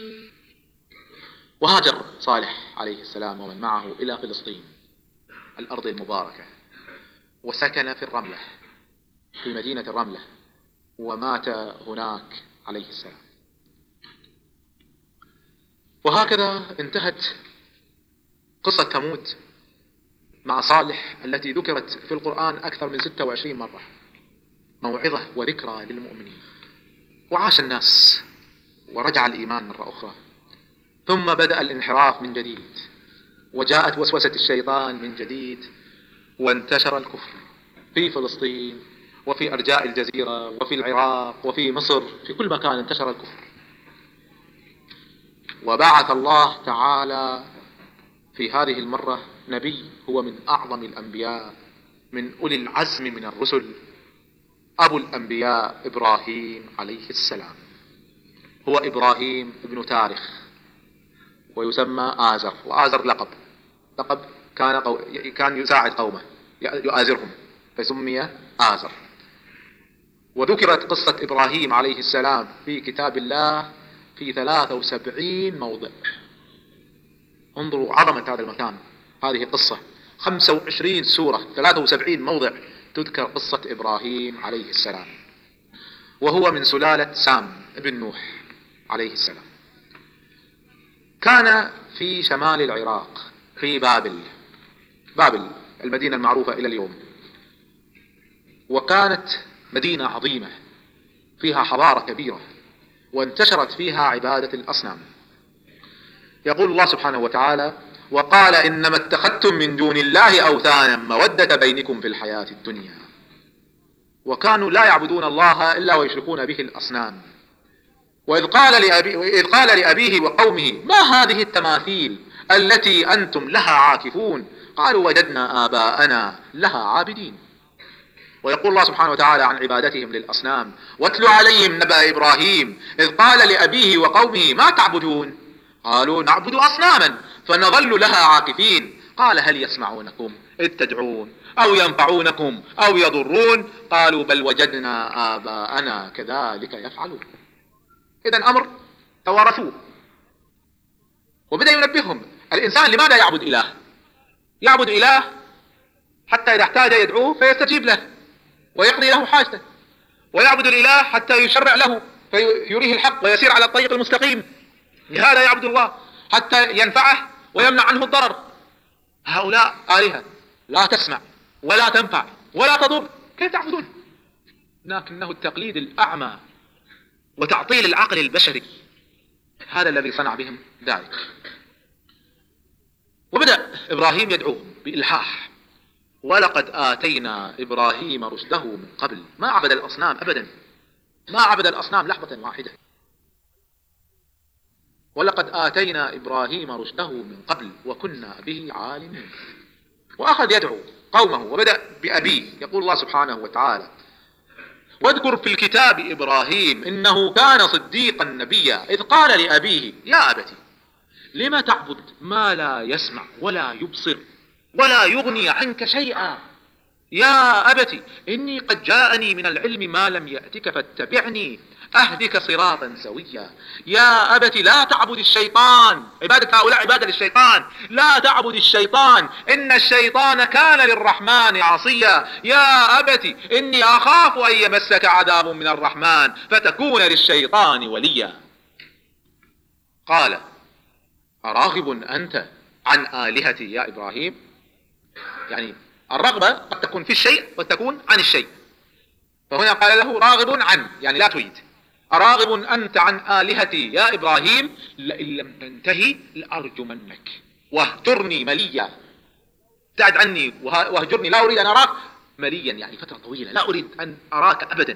وهاجر صالح عليه السلام ومن معه إلى فلسطين الأرض المباركة، وسكن في الرملة في مدينة الرملة، ومات هناك عليه السلام. وهكذا انتهت قصة ثمود مع صالح التي ذكرت في القرآن أكثر من ستة وعشرين مرة، موعظة وذكرى للمؤمنين. وعاش الناس ورجع الإيمان مرة أخرى، ثم بدأ الانحراف من جديد، وجاءت وسوسة الشيطان من جديد، وانتشر الكفر في فلسطين وفي أرجاء الجزيرة وفي العراق وفي مصر، في كل مكان انتشر الكفر. وبعث الله تعالى في هذه المرة نبي هو من أعظم الأنبياء، من أولي العزم من الرسل، أبو الأنبياء إبراهيم عليه السلام. هو إبراهيم ابن تارخ، ويسمى آزر، وآزر لقب لقب كان, قو... كان يساعد قومه يؤازرهم فسمي آزر. وذكرت قصة إبراهيم عليه السلام في كتاب الله في ثلاثة وسبعين موضع. انظروا عظمة هذا المكان، هذه القصة خمسة وعشرين سورة، ثلاثة وسبعين موضع تذكر قصة إبراهيم عليه السلام. وهو من سلالة سام ابن نوح عليه السلام. كان في شمال العراق في بابل، بابل المدينة المعروفة إلى اليوم، وكانت مدينة عظيمة فيها حضارة كبيرة، وانتشرت فيها عبادة الأصنام. يقول الله سبحانه وتعالى: وقال إنما اتخذتم من دون الله أوثانا مودة بينكم في الحياة الدنيا. وكانوا لا يعبدون الله إلا ويشركون به الأصنام. وإذ قال لأبي وإذ قال لأبيه وقومه ما هذه التماثيل التي أنتم لها عاكفون؟ قالوا وجدنا آباءنا لها عابدين. ويقول الله سبحانه وتعالى عن عبادتهم للأصنام: واتل عليهم نبأ إبراهيم إذ قال لأبيه وقومه ما تعبدون؟ قالوا نعبد أصناما فنظل لها عاكفين. قال هل يسمعونكم إذ تدعون أو ينفعونكم أو يضرون؟ قالوا بل وجدنا آباءنا كذلك يفعلون. إذن أمر توارثوه. وبدأ ينبههم: الإنسان لماذا يعبد إله؟ يعبد إله حتى إذا احتاج يدعوه فيستجيب له ويقضي له حاجته، ويعبد الإله حتى يشرع له فيريه الحق ويسير على الطريق المستقيم. لهذا يعبد الله حتى ينفعه ويمنع عنه الضرر. هؤلاء آلهة لا تسمع ولا تنفع ولا تضر، كيف تعبدون؟ لكنه التقليد الأعمى وتعطيل العقل البشري. هذا الذي صنع بهم ذلك. وبدأ إبراهيم يدعوهم بإلحاح: ولقد آتينا إبراهيم رشده من قبل. ما عبد الأصنام أبدا، ما عبد الأصنام لحظة واحدة. ولقد آتينا إبراهيم رشده من قبل وكنا به عالمين. وأخذ يدعو قومه وبدأ بأبيه. يقول الله سبحانه وتعالى: واذكر في الكتاب إبراهيم إنه كان صديقا نبيا إذ قال لأبيه يا أبت لم تعبد ما لا يسمع ولا يبصر ولا يغني عنك شيئا يا أبت إني قد جاءني من العلم ما لم يأتك فاتبعني أهدك صراطا سويا. يا أبت لا تعبد الشيطان، عبادة هؤلاء عبادة للشيطان، لا تعبد الشيطان إن الشيطان كان للرحمن عصيا. يا أبت إني أخاف أن يمسك عذاب من الرحمن فتكون للشيطان وليا. قال: أراغب أنت عن آلهتي يا إبراهيم؟ يعني الرغبة قد تكون في الشيء وتكون عن الشيء، فهنا قال له راغب عن، يعني لا تريد. أراغب أنت عن آلهتي يا إبراهيم لئن لم تنتهي لأرجمنك واهجرني مليا. ابتعد عني واهجرني، لا أريد أن أراك مليا، يعني فترة طويلة لا أريد أن أراك أبدا.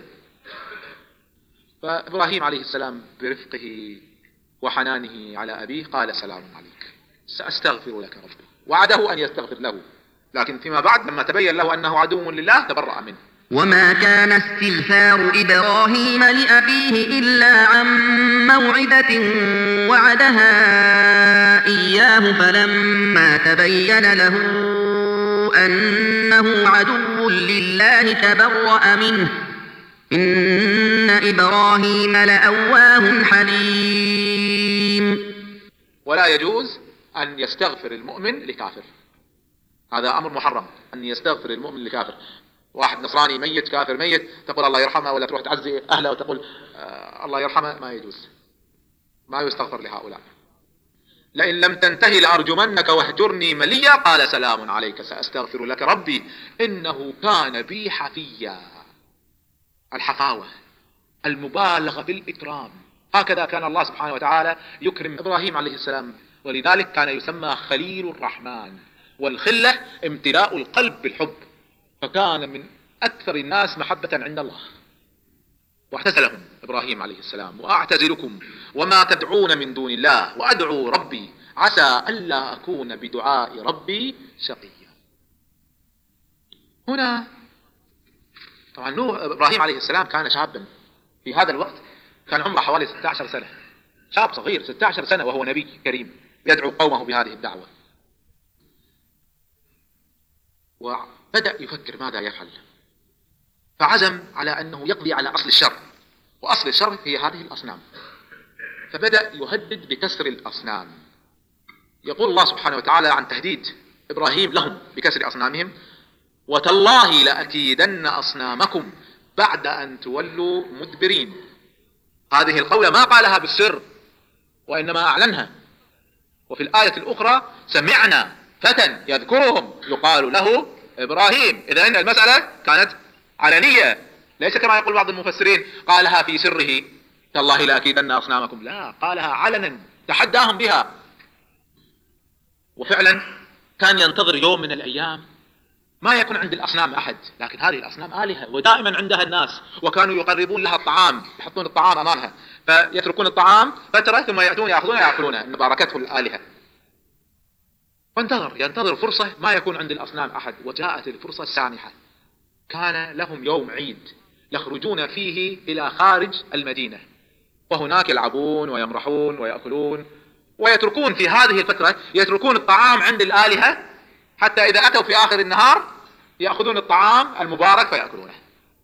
فإبراهيم عليه السلام برفقه وحنانه على أبيه قال: سلام عليك سأستغفر لك ربي. وعده أن يستغفر له، لكن فيما بعد لما تبين له أنه عدو لله تبرأ منه. وما كان استغفار إبراهيم لأبيه إلا عن موعدة وعدها إياه فلما تبين له أنه عدو لله تبرأ منه إن إبراهيم لأواه حليم. ولا يجوز أن يستغفر المؤمن لكافر، هذا أمر محرم أن يستغفر المؤمن لكافر. واحد نصراني ميت، كافر ميت، تقول الله يرحمه، ولا تروح تعزي أهله وتقول آه الله يرحمه، ما يجوز، ما يستغفر لهؤلاء. لئن لم تنتهي لأرجمنك واهجرني مليا. قال: سلام عليك سأستغفر لك ربي إنه كان بي حفيا. الحفاوة، المبالغة بالإكرام، هكذا كان الله سبحانه وتعالى يكرم إبراهيم عليه السلام، ولذلك كان يسمى خليل الرحمن. والخلة امتلاء القلب بالحب، فكان من أكثر الناس محبة عند الله. واعتزلهم إبراهيم عليه السلام: وأعتزلكم وما تدعون من دون الله وأدعو ربي عسى ألا أكون بدعاء ربي شقيا. هنا طبعا نوح إبراهيم عليه السلام كان شابا في هذا الوقت، كان عمره حوالي ستة عشر سنة، شاب صغير ستة عشر سنة، وهو نبي كريم يدعو قومه بهذه الدعوة. وبدأ يفكر ماذا يفعل، فعزم على أنه يقضي على أصل الشر، وأصل الشر هي هذه الأصنام. فبدأ يهدد بكسر الأصنام. يقول الله سبحانه وتعالى عن تهديد إبراهيم لهم بكسر أصنامهم: وتالله لأكيدن أصنامكم بعد أن تولوا مدبرين. هذه القولة ما قالها بالسر وإنما أعلنها. وفي الآية الأخرى: سمعنا فتى يذكرهم يقال له إبراهيم. إذا إن المسألة كانت علنية، ليس كما يقول بعض المفسرين قالها في سره تالله لأكيدن أصنامكم، لا، قالها علنا تحداهم بها. وفعلا كان ينتظر يوم من الأيام ما يكون عند الأصنام أحد، لكن هذه الأصنام آلهة ودائما عندها الناس، وكانوا يقربون لها الطعام، يحطون الطعام أمامها فيتركون الطعام فترة ثم يأتون يأخذون يأكلونه، إن باركته الآلهة. وانتظر ينتظر فرصة ما يكون عند الأصنام أحد، وجاءت الفرصة السانحة. كان لهم يوم عيد يخرجون فيه إلى خارج المدينة، وهناك يلعبون ويمرحون ويأكلون، ويتركون في هذه الفترة يتركون الطعام عند الآلهة، حتى إذا أتوا في آخر النهار يأخذون الطعام المبارك فيأكلونه.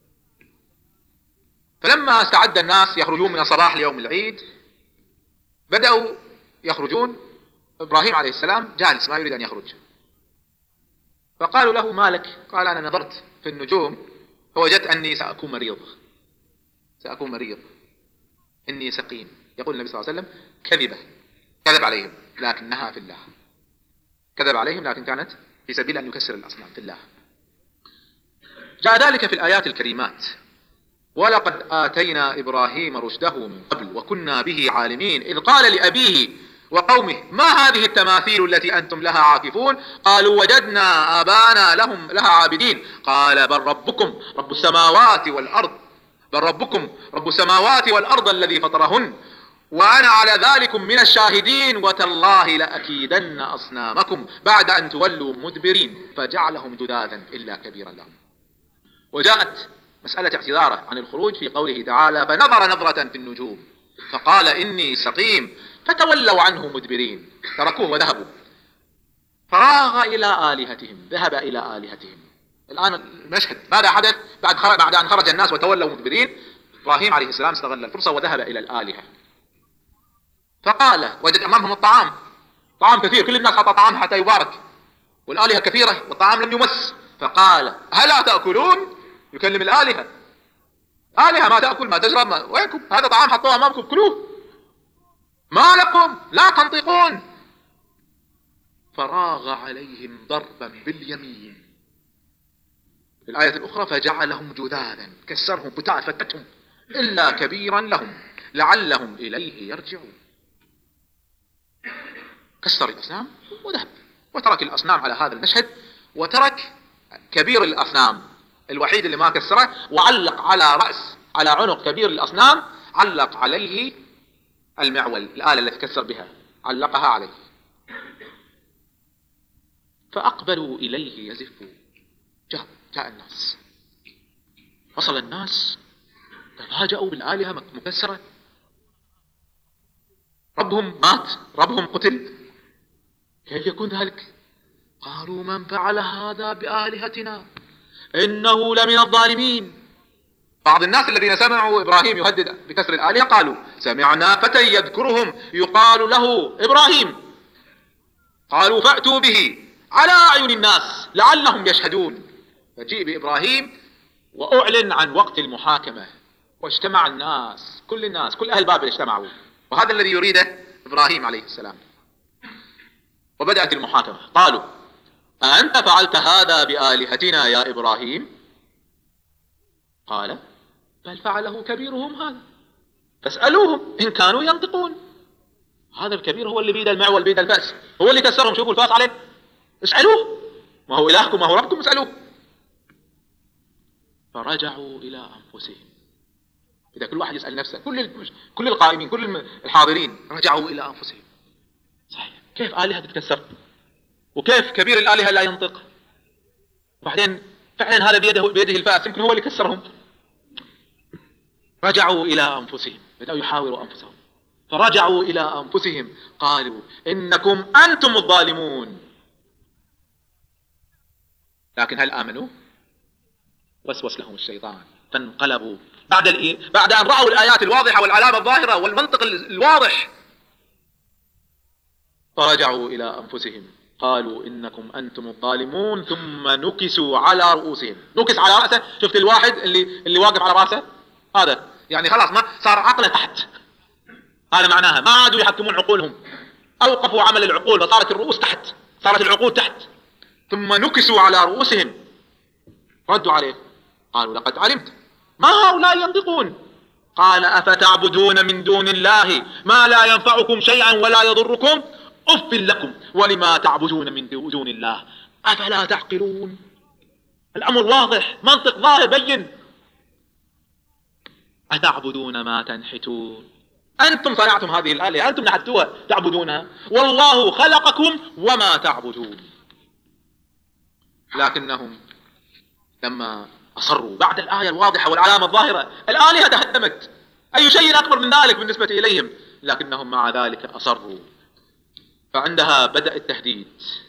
فلما استعد الناس يخرجون من الصباح ليوم العيد، بدأوا يخرجون. إبراهيم عليه السلام جالس ما يريد أن يخرج، فقالوا له: ما لك؟ قال: أنا نظرت في النجوم فوجدت أني سأكون مريض سأكون مريض إني سقيم. يقول النبي صلى الله عليه وسلم: كذبة، كذب عليهم لكنها في الله، كذب عليهم لكن كانت في سبيل أن يكسر الأصنام في الله. جاء ذلك في الآيات الكريمات. ولقد آتينا إبراهيم رشده من قبل وكنا به عالمين إذ قال لأبيه وقومه ما هذه التماثيل التي أنتم لها عاكفون قالوا وجدنا آبانا لهم لها عابدين قال بل ربكم رب السماوات والأرض بل ربكم رب السماوات والأرض الذي فطرهن وأنا على ذلكم من الشاهدين وتالله لأكيدن أصنامكم بعد أن تولوا مدبرين فجعلهم جذاذا إلا كبيرا لهم. وجاءت مسألة اعتذاره عن الخروج في قوله تعالى فنظر نظرة في النجوم فقال إني سقيم فتولوا عنه مدبرين تركوه وذهبوا. فراغ إلى آلهتهم ذهب إلى آلهتهم. الآن المشهد ماذا حدث بعد بعد أن خرج الناس وتولوا مدبرين؟ إبراهيم عليه السلام استغل الفرصة وذهب إلى الآلهة فقال وجد أمامهم الطعام طعام كثير كل الناس حط طعام حتى يبارك والآلهة كثيرة والطعام لم يمس فقال هلا تأكلون؟ يكلم الآلهة آلهة ما تأكل ما تشرب ما وينكم هذا طعام حطوه أمامكم كلوه ما لكم لا تنطقون. فراغ عليهم ضربا باليمين. في الآية الأخرى فجعلهم جذاذا كسرهم بتاع فتتهم إلا كبيرا لهم لعلهم إليه يرجعون. كسر الأصنام وذهب وترك الأصنام على هذا المشهد وترك كبير الأصنام الوحيد اللي ما كسره وعلق على رأس على عنق كبير الأصنام علق عليه المعول الآلة التي كسر بها علقها عليه. فأقبلوا إليه يزفون. جاء جاء الناس وصل الناس تفاجأوا بالآلهة مكسرة ربهم مات ربهم قتل كيف يكون ذلك؟ قالوا من فعل هذا بآلهتنا إنه لمن الظالمين. بعض الناس الذين سمعوا إبراهيم يهدد بكسر الآلهة قالوا سمعنا فتى يذكرهم يقال له إبراهيم قالوا فأتوا به على أعين الناس لعلهم يشهدون. فجيء بإبراهيم وأعلن عن وقت المحاكمة واجتمع الناس كل الناس كل أهل بابل اجتمعوا وهذا الذي يريده إبراهيم عليه السلام. وبدأت المحاكمة قالوا أأنت فعلت هذا بآلهتنا يا إبراهيم؟ قال بل فعله كبيرهم هذا فاسألوهم إن كانوا ينطقون. هذا الكبير هو اللي بيد المعول بيد الفأس هو اللي كسرهم شوفوا الفأس عليه اسألوه ما هو إلهكم ما هو ربكم اسألوه. فرجعوا إلى أنفسهم. إذا كل واحد يسأل نفسه كل كل القائمين كل الحاضرين رجعوا إلى أنفسهم صحيح كيف آلهة تتكسر وكيف كبير الآلهة لا ينطق وبعدين فعلا هذا بيده بيده الفأس يمكن هو اللي كسرهم. رجعوا إلى أنفسهم بدأوا يحاوروا أنفسهم فرجعوا إلى أنفسهم قالوا إنكم أنتم الظالمون. لكن هل آمنوا؟ وسوس لهم الشيطان فانقلبوا بعد الإيه؟ بعد أن رأوا الآيات الواضحة والعلامة الظاهرة والمنطق الواضح فرجعوا إلى أنفسهم قالوا إنكم أنتم الظالمون ثم نكسوا على رؤوسهم. نكس على رأسه شفت الواحد اللي اللي واقف على رأسه هذا يعني خلاص ما صار عقله تحت هذا معناها ما عادوا يحكمون عقولهم أوقفوا عمل العقول فصارت الرؤوس تحت صارت العقول تحت. ثم نكسوا على رؤوسهم ردوا عليه قالوا لقد علمت ما هؤلاء ينطقون قال أفتعبدون من دون الله ما لا ينفعكم شيئا ولا يضركم أف لكم ولما تعبدون من دون الله أفلا تعقلون. الأمر واضح منطق ظاهر بين. أتعبدون ما تنحتون أنتم صنعتم هذه الآلهة أنتم نحتوها تعبدونها والله خلقكم وما تعبدون. لكنهم لما أصروا بعد الآية الواضحة والعلامة الظاهرة الآلهة تهدمت أي شيء أكبر من ذلك بالنسبة إليهم لكنهم مع ذلك أصروا. فعندها بدأ التهديد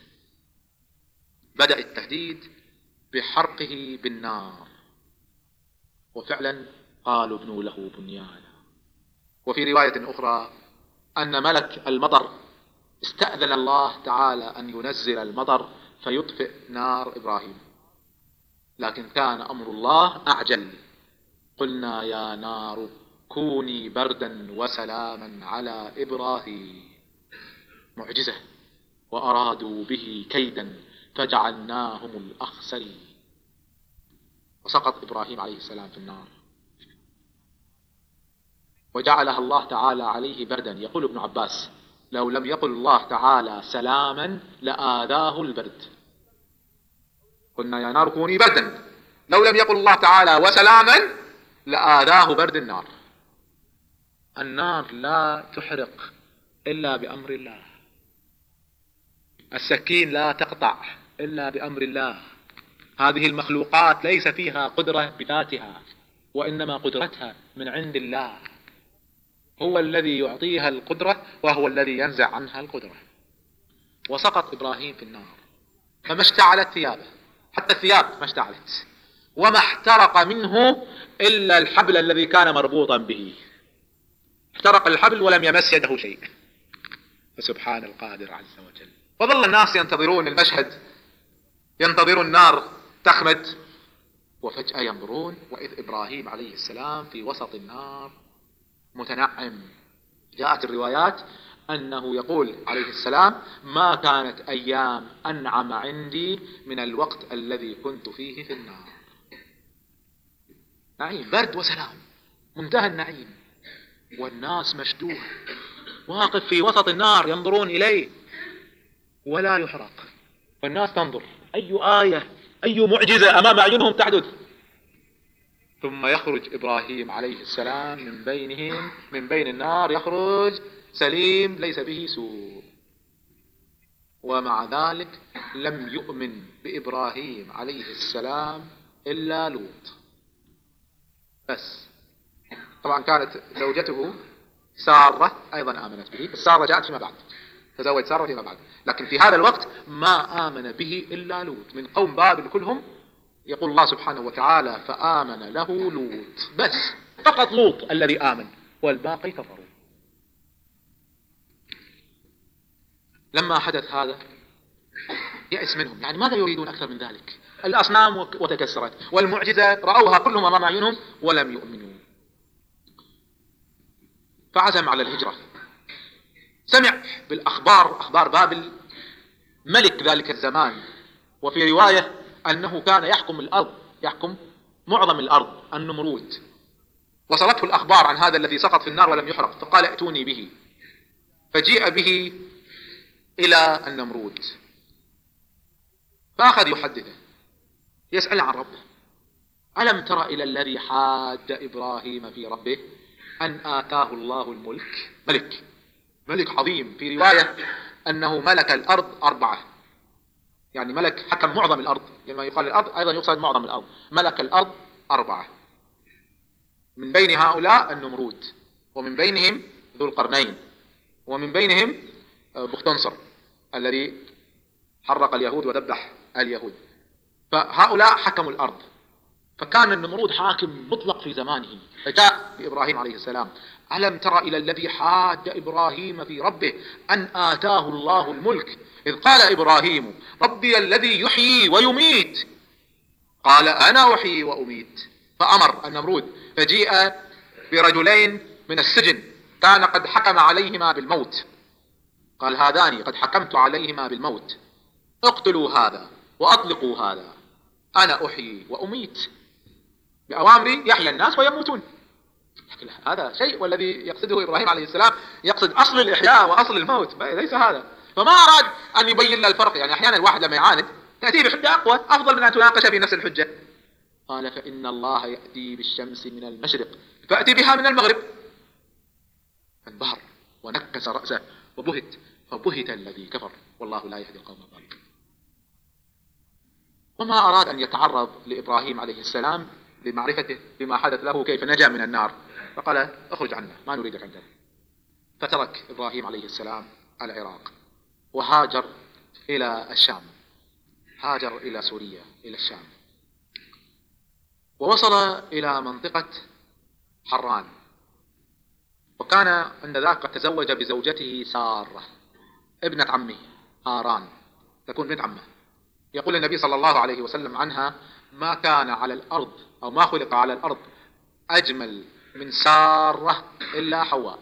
بدأ التهديد بحرقه بالنار وفعلا قالوا ابنوا له بنيانا. وفي رواية أخرى أن ملك المطر استأذن الله تعالى أن ينزل المطر فيطفئ نار إبراهيم لكن كان أمر الله أعجل. قلنا يا نار كوني بردا وسلاما على إبراهيم. معجزة وأرادوا به كيدا فجعلناهم الأخسرين. وسقط إبراهيم عليه السلام في النار وجعلها الله تعالى عليه بردا. يقول ابن عباس: لو لم يقل الله تعالى سلاما لآذاه البرد. قلنا يا نار كوني بردا، لو لم يقل الله تعالى وسلاما لآذاه برد النار. النار لا تحرق إلا بأمر الله، السكين لا تقطع إلا بأمر الله. هذه المخلوقات ليس فيها قدرة بذاتها، وإنما قدرتها من عند الله، هو الذي يعطيها القدرة وهو الذي ينزع عنها القدرة. وسقط إبراهيم في النار فما اشتعلت ثيابه، حتى الثياب ما اشتعلت، وما احترق منه إلا الحبل الذي كان مربوطا به، احترق الحبل ولم يمس يده شيء. فسبحان القادر عز وجل. وظل الناس ينتظرون المشهد، ينتظرون النار تخمد، وفجأة ينظرون وإذ إبراهيم عليه السلام في وسط النار متنعم. جاءت الروايات أنه يقول عليه السلام: ما كانت أيام أنعم عندي من الوقت الذي كنت فيه في النار. نعيم، برد وسلام، منتهى النعيم. والناس مشدود واقف في وسط النار ينظرون إليه ولا يحرق، والناس تنظر أي آية أي معجزة أمام أعينهم تحدث. ثم يخرج إبراهيم عليه السلام من بينهم، من بين النار يخرج سليم ليس به سوء. ومع ذلك لم يؤمن بإبراهيم عليه السلام إلا لوط بس. طبعا كانت زوجته سارة أيضا آمنت به، سارة جاءت فيما بعد، تزوج سارة فيما بعد، لكن في هذا الوقت ما آمن به إلا لوط من قوم بابل كلهم. يقول الله سبحانه وتعالى: فآمن له لوط، بس فقط لوط الذي آمن والباقي كفروا. لما حدث هذا يأس منهم، يعني ماذا يريدون أكثر من ذلك؟ الأصنام وتكسرت، والمعجزة رأوها كلهم أمام أعينهم ولم يؤمنوا. فعزم على الهجرة. سمع بالأخبار، أخبار بابل، ملك ذلك الزمان، وفي رواية أنه كان يحكم الأرض، يحكم معظم الأرض، النمرود. وصلته الأخبار عن هذا الذي سقط في النار ولم يحرق، فقال: ائتوني به. فجيء به إلى النمرود، فأخذ يحدثه، يسأل عن ربه: ألم تر إلى الذي حاد إبراهيم في ربه أن آتاه الله الملك؟ ملك ملك عظيم. في رواية أنه ملك الأرض أربعة، يعني ملك حكم معظم الأرض، لما يقال الأرض أيضا يقصد معظم الأرض. ملك الأرض أربعة، من بين هؤلاء النمرود، ومن بينهم ذو القرنين، ومن بينهم بختنصر الذي حرق اليهود وذبح اليهود. فهؤلاء حكموا الأرض. فكان النمرود حاكم مطلق في زمانه. فجاء بإبراهيم عليه السلام: ألم تر إلى الذي حاد إبراهيم في ربه أن آتاه الله الملك إذ قال إبراهيم: ربي الذي يحيي ويميت قال أنا أحيي وأميت. فأمر النمرود، فجيء برجلين من السجن كان قد حكم عليهما بالموت، قال: هذان قد حكمت عليهما بالموت، اقتلوا هذا وأطلقوا هذا، أنا أحيي وأميت، بأوامري يحيى الناس ويموتون. هذا شيء، والذي يقصده إبراهيم عليه السلام يقصد أصل الإحياء وأصل الموت، ليس هذا. فما أراد أن يبين لنا الفرق. يعني أحيانا الواحد لما يعاند يأتي بحجة أقوى أفضل من أن تناقش في نفس الحجة. قال: فإن الله يأتي بالشمس من المشرق فأتي بها من المغرب. فانبهر ونكس رأسه وبهت، فبهت الذي كفر والله لا يهدي القوم الظالمين. وما أراد أن يتعرض لإبراهيم عليه السلام لمعرفته بما حدث له كيف نجا من النار، فقال: اخرج عنا ما نريدك عندنا. فترك إبراهيم عليه السلام العراق وهاجر إلى الشام، هاجر إلى سوريا إلى الشام، ووصل إلى منطقة حران. وكان عند ذاك قد تزوج بزوجته سارة ابنة عمه هاران، تكون بنت عمه. يقول النبي صلى الله عليه وسلم عنها: ما كان على الأرض أو ما خلق على الأرض أجمل من سارة إلا حواء.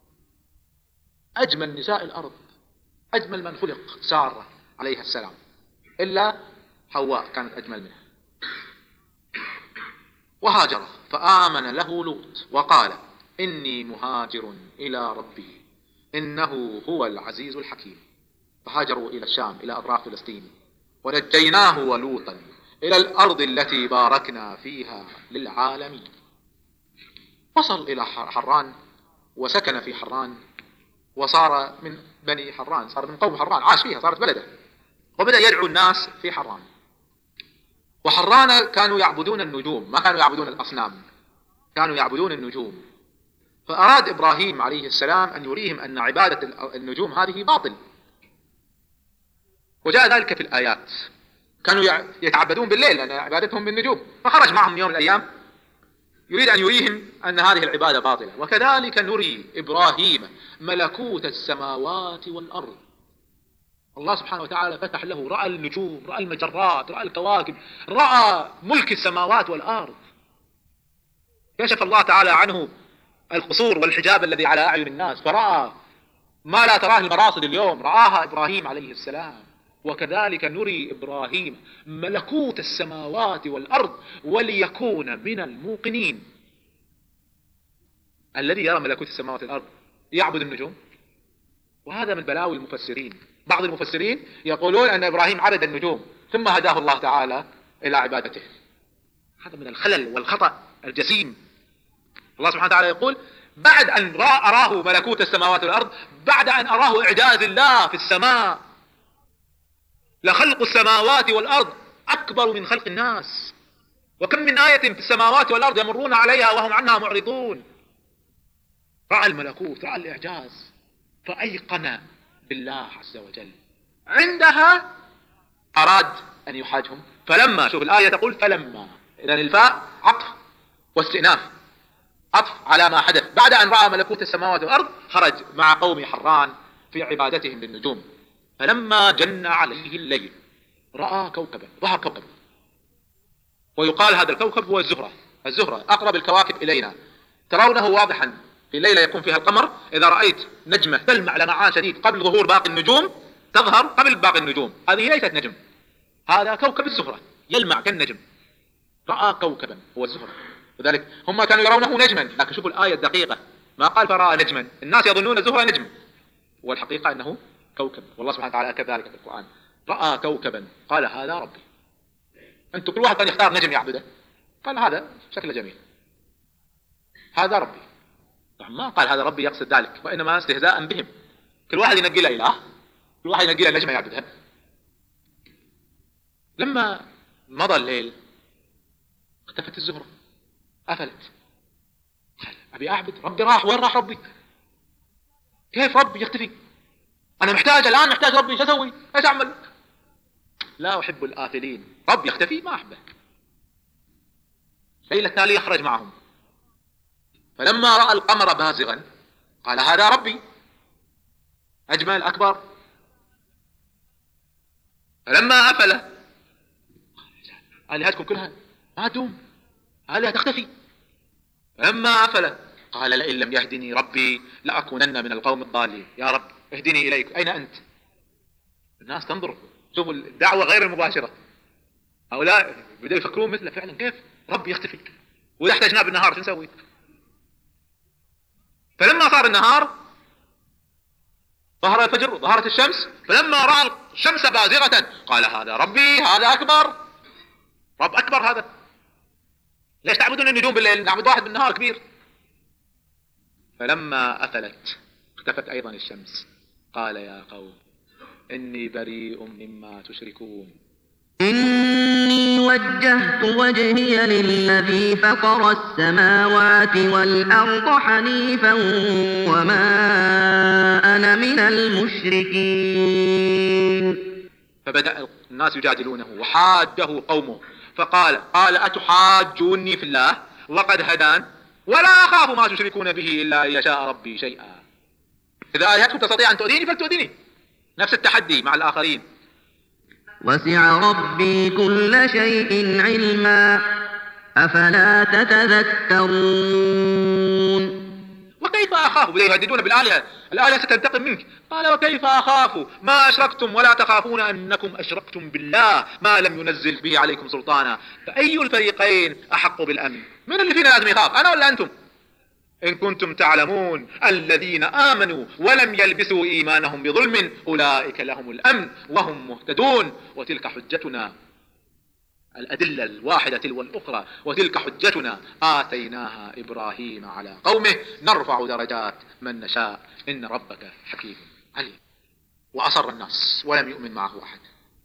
أجمل نساء الأرض، أجمل من خلق سارة عليها السلام، إلا حواء كانت أجمل منها. وهاجر فآمن له لوط وقال: إني مهاجر إلى ربي إنه هو العزيز الحكيم. فهاجروا إلى الشام إلى أطراف فلسطين، ونجيناه ولوطا إلى الأرض التي باركنا فيها للعالمين. وصل إلى حران وسكن في حران، وصار من بني حران، صار من قوم حران، عاش فيها، صارت بلده، وبدأ يدعو الناس في حران. وحران كانوا يعبدون النجوم، ما كانوا يعبدون الأصنام، كانوا يعبدون النجوم. فأراد إبراهيم عليه السلام أن يريهم أن عبادة النجوم هذه باطل، وجاء ذلك في الآيات. كانوا يتعبدون بالليل لأن عبادتهم بالنجوم، فخرج معهم يوم من الأيام يريد أن يريهم أن هذه العبادة باطلة. وكذلك نري إبراهيم ملكوت السماوات والأرض. الله سبحانه وتعالى فتح له، رأى النجوم، رأى المجرات، رأى الكواكب، رأى ملك السماوات والأرض. كشف الله تعالى عنه القصور والحجاب الذي على أعين الناس، فرأى ما لا تراه المراصد اليوم، رآها إبراهيم عليه السلام. وكذلك نري إبراهيم ملكوت السماوات والأرض وليكون من الموقنين. الذي يرى ملكوت السماوات والأرض يعبد النجوم، وهذا من بلاوي المفسرين. بعض المفسرين يقولون أن إبراهيم عبد النجوم ثم هداه الله تعالى إلى عبادته. هذا من الخلل والخطأ الجسيم. الله سبحانه وتعالى يقول بعد أن أراه ملكوت السماوات والأرض، بعد أن أراه إعجاز الله في السماء، لخلق السماوات والأرض أكبر من خلق الناس، وكم من آية في السماوات والأرض يمرون عليها وهم عنها معرضون. رأى الملكوت، رأى الإعجاز، فأيقن بالله عز وجل. عندها أراد أن يحاجهم، فلما، شوف الآية تقول فلما، إذن الفاء عطف واستئناف، عطف على ما حدث. بعد أن رأى ملكوت السماوات والأرض خرج مع قوم حران في عبادتهم للنجوم. فلما جن عليه الليل رأى كوكبا، ظهر كوكب، ويقال هذا الكوكب هو الزهرة. الزهرة أقرب الكواكب إلينا، ترونه واضحا في الليلة يكون فيها القمر. إذا رأيت نجمة تلمع لمعان شديد قبل ظهور باقي النجوم، تظهر قبل باقي النجوم، هذه ليست نجم، هذا كوكب الزهرة يلمع كالنجم. رأى كوكبا هو الزهرة، لذلك هم كانوا يرونه نجما، لكن شوفوا الآية الدقيقة، ما قال فرأى نجما. الناس يظنون الزهرة نجم، والحقيقة أنه كوكب، والله سبحانه وتعالى أكد ذلك في القرآن. رأى كوكبا قال هذا ربي. أنتم كل واحد كان يختار نجم يعبده، قال هذا شكله جميل، هذا ربي. ما قال هذا ربي يقصد ذلك، وإنما استهزاء بهم. كل واحد ينقل إله، كل واحد ينقل نجمة يعبدها. لما مضى الليل اختفت الزهرة، أفلت. قال أبي أعبد ربي، راح، وين راح ربي؟ كيف ربي يختفي؟ أنا محتاج الآن، محتاج ربي، ايش أسوي؟ ايش أعمل؟ لا أحب الآفلين، ربي يختفي ما أحبه. ليلة التالية خرج معهم، فلما رأى القمر بازغا قال هذا ربي أجمل أكبر. فلما أفل آلهتكم كلها ما تدوم، آلهة تختفي. فلما أفل قال لئن لم يهدني ربي لأكونن من القوم الضالين. يا رب اهدني إليك، أين أنت؟ الناس تنظر، شوفوا الدعوة غير المباشرة، هؤلاء بدأوا يفكرون مثله فعلا، كيف ربي يختفي وإذا احتاجنا بالنهار شو نسوي؟ فلما صار النهار ظهر الفجر، ظهرت الشمس. فلما رأى الشمس بازغة قال هذا ربي، هذا أكبر، رب أكبر هذا. ليش تعبدون النجوم بالليل؟ نعبد واحد بالنهار كبير. فلما أفلت اختفت أيضا الشمس قال يا قوم إني بريء مما تشركون. إني وجهت وجهي للذي فطر السماوات والأرض حنيفا وما أنا من المشركين. فبدأ الناس يجادلونه وحاجه قومه، فقال قال أتحاجوني في الله وقد هدان ولا أخاف ما تشركون به إلا أن يشاء ربي شيئا. إذا آلهتكم تستطيع أن تؤذيني فلتؤذيني، نفس التحدي مع الآخرين. وسع ربي كل شيء علما أفلا تتذكرون. وكيف أخاف، بدأوا يهددون بالآلهة، الآلهة ستنتقم منك. قال وكيف أخاف ما أشركتم ولا تخافون أنكم أشركتم بالله ما لم ينزل به عليكم سلطانا، فأي الفريقين أحق بالأمن؟ من اللي فينا لازم يخاف، أنا ولا أنتم؟ إن كنتم تعلمون الذين آمنوا ولم يلبسوا إيمانهم بظلم أولئك لهم الأمن وهم مهتدون. وتلك حجتنا، الأدلة الواحدة تلو الأخرى، وتلك حجتنا آتيناها إبراهيم على قومه نرفع درجات من نشاء إن ربك حكيم عليم. وأصر الناس ولم يؤمن معه أحد،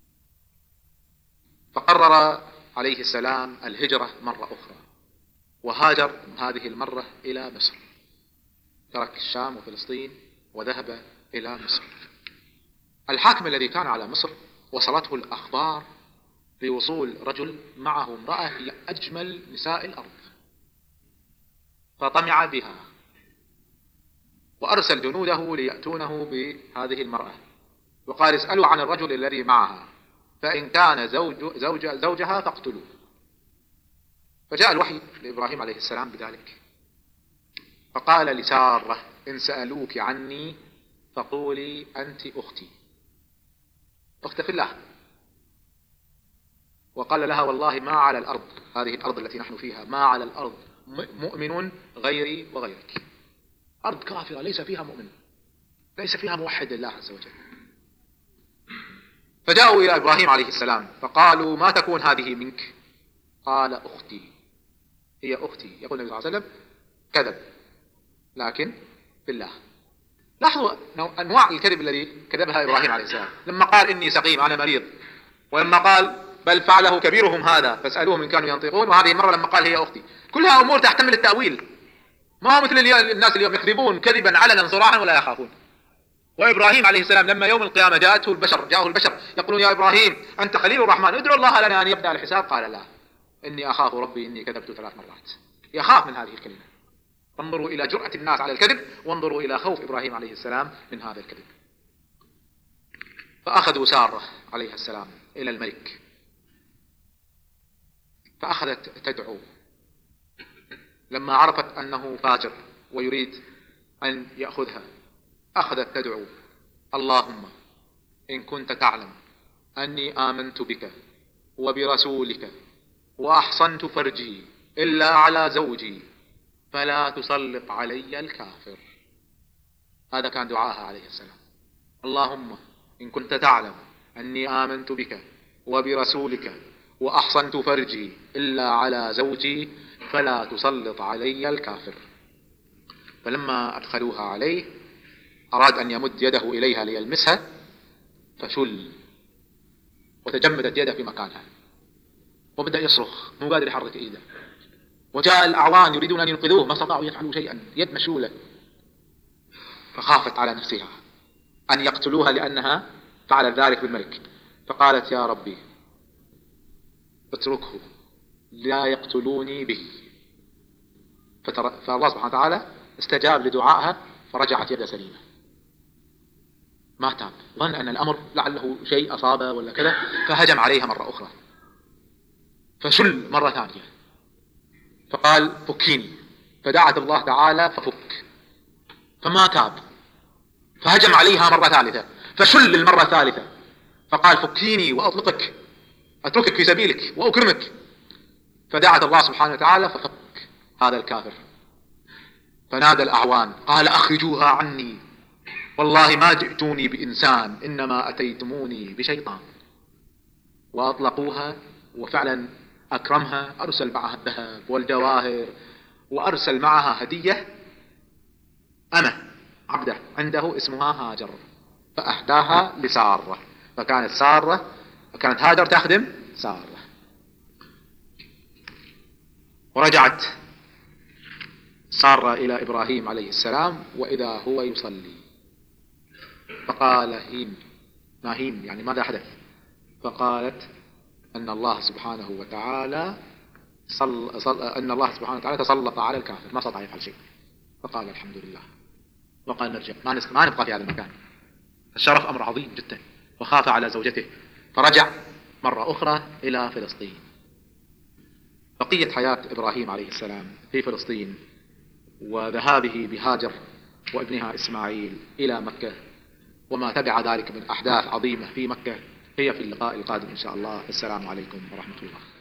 فقرر عليه السلام الهجرة مرة أخرى، وهاجر هذه المرة إلى مصر، ترك الشام وفلسطين وذهب إلى مصر. الحاكم الذي كان على مصر وصلته الأخبار بوصول رجل معه امرأة هي أجمل نساء الأرض، فطمع بها وأرسل جنوده ليأتونه بهذه المرأة، وقال اسألوا عن الرجل الذي معها، فإن كان زوج زوج زوجها فاقتلوه. فجاء الوحي لإبراهيم عليه السلام بذلك، فقال لسارة إن سألوك عني فقولي أنت أختي، أخت في الله. وقال لها والله ما على الأرض، هذه الأرض التي نحن فيها، ما على الأرض مؤمن غيري وغيرك، أرض كافرة ليس فيها مؤمن، ليس فيها موحد لله عز وجل. فجاءوا إلى إبراهيم عليه السلام فقالوا ما تكون هذه منك؟ قال أختي، هي أختي. يقول النبي صلى الله عليه وسلم كذب لكن بالله. لاحظوا أنواع الكذب الذي كذبها إبراهيم عليه السلام، لما قال إني سقيم أنا مريض، ولما قال بل فعله كبيرهم هذا فاسألوهم إن كانوا ينطقون، وهذه المرة لما قال هي أختي. كلها أمور تحتمل التأويل، ما هو مثل الناس اليوم يكذبون كذبا علنا صراحا ولا يخافون. وإبراهيم عليه السلام لما يوم القيامة جاءته البشر جاءه البشر يقولون يا إبراهيم أنت خليل الرحمن ادعو الله لنا أن يبدأ الحساب، قال لا إني أخاف ربي إني كذبت ثلاث مرات. يخاف من هذه الكلمة. انظروا إلى جرأة الناس على الكذب، وانظروا إلى خوف إبراهيم عليه السلام من هذا الكذب. فأخذوا سارة عليه السلام إلى الملك، فأخذت تدعو لما عرفت أنه فاجر ويريد أن يأخذها، أخذت تدعو اللهم إن كنت تعلم أني آمنت بك وبرسولك وأحصنت فرجي إلا على زوجي فلا تسلط علي الكافر. هذا كان دعاها عليه السلام، اللهم إن كنت تعلم أني آمنت بك وبرسولك وأحصنت فرجي إلا على زوجي فلا تسلط علي الكافر. فلما أدخلوها عليه أراد أن يمد يده إليها ليلمسها فشل وتجمدت يده في مكانها، وبدأ يصرخ مو قادر يحرك إيده، وجاء الأعوان يريدون أن ينقذوه ما استطاعوا يفعلوا شيئا، يد مشلولة. فخافت على نفسها أن يقتلوها لأنها فعلت ذلك بالملك، فقالت يا ربي اتركه لا يقتلوني به. فالله سبحانه وتعالى استجاب لدعائها فرجعت يد سليمة، ما تاب، ظن أن الأمر لعله شيء أصابه ولا كذا، فهجم عليها مرة أخرى فشل مرة ثانية، فقال فكيني، فدعت الله تعالى ففك، فما تاب، فهجم عليها مرة ثالثة فشل المرة الثالثة، فقال فكيني وأطلقك أتركك في سبيلك وأكرمك، فدعت الله سبحانه وتعالى ففك هذا الكافر. فنادى الأعوان قال أخرجوها عني، والله ما جئتوني بإنسان إنما أتيتموني بشيطان. وأطلقوها، وفعلا أكرمها، أرسل معها الذهب والجواهر، وأرسل معها هدية أمة عبده عنده اسمها هاجر، فأهداها لسارة، فكانت سارة فكانت هاجر تخدم سارة. ورجعت سارة إلى إبراهيم عليه السلام وإذا هو يصلي، فقال هيم، ما هيم يعني ماذا حدث؟ فقالت أن الله سبحانه وتعالى صل... صل... أن الله سبحانه وتعالى تسلط على الكافر ما استطاع يفعل شيء. فقال الحمد لله، وقال نرجع ما, نس... ما نبقى في هذا المكان. الشرف أمر عظيم جدا، وخاف على زوجته فرجع مرة أخرى إلى فلسطين. بقية حياة إبراهيم عليه السلام في فلسطين وذهابه بهاجر وابنها إسماعيل إلى مكة وما تبع ذلك من أحداث عظيمة في مكة هي في اللقاء القادم إن شاء الله. السلام عليكم ورحمة الله.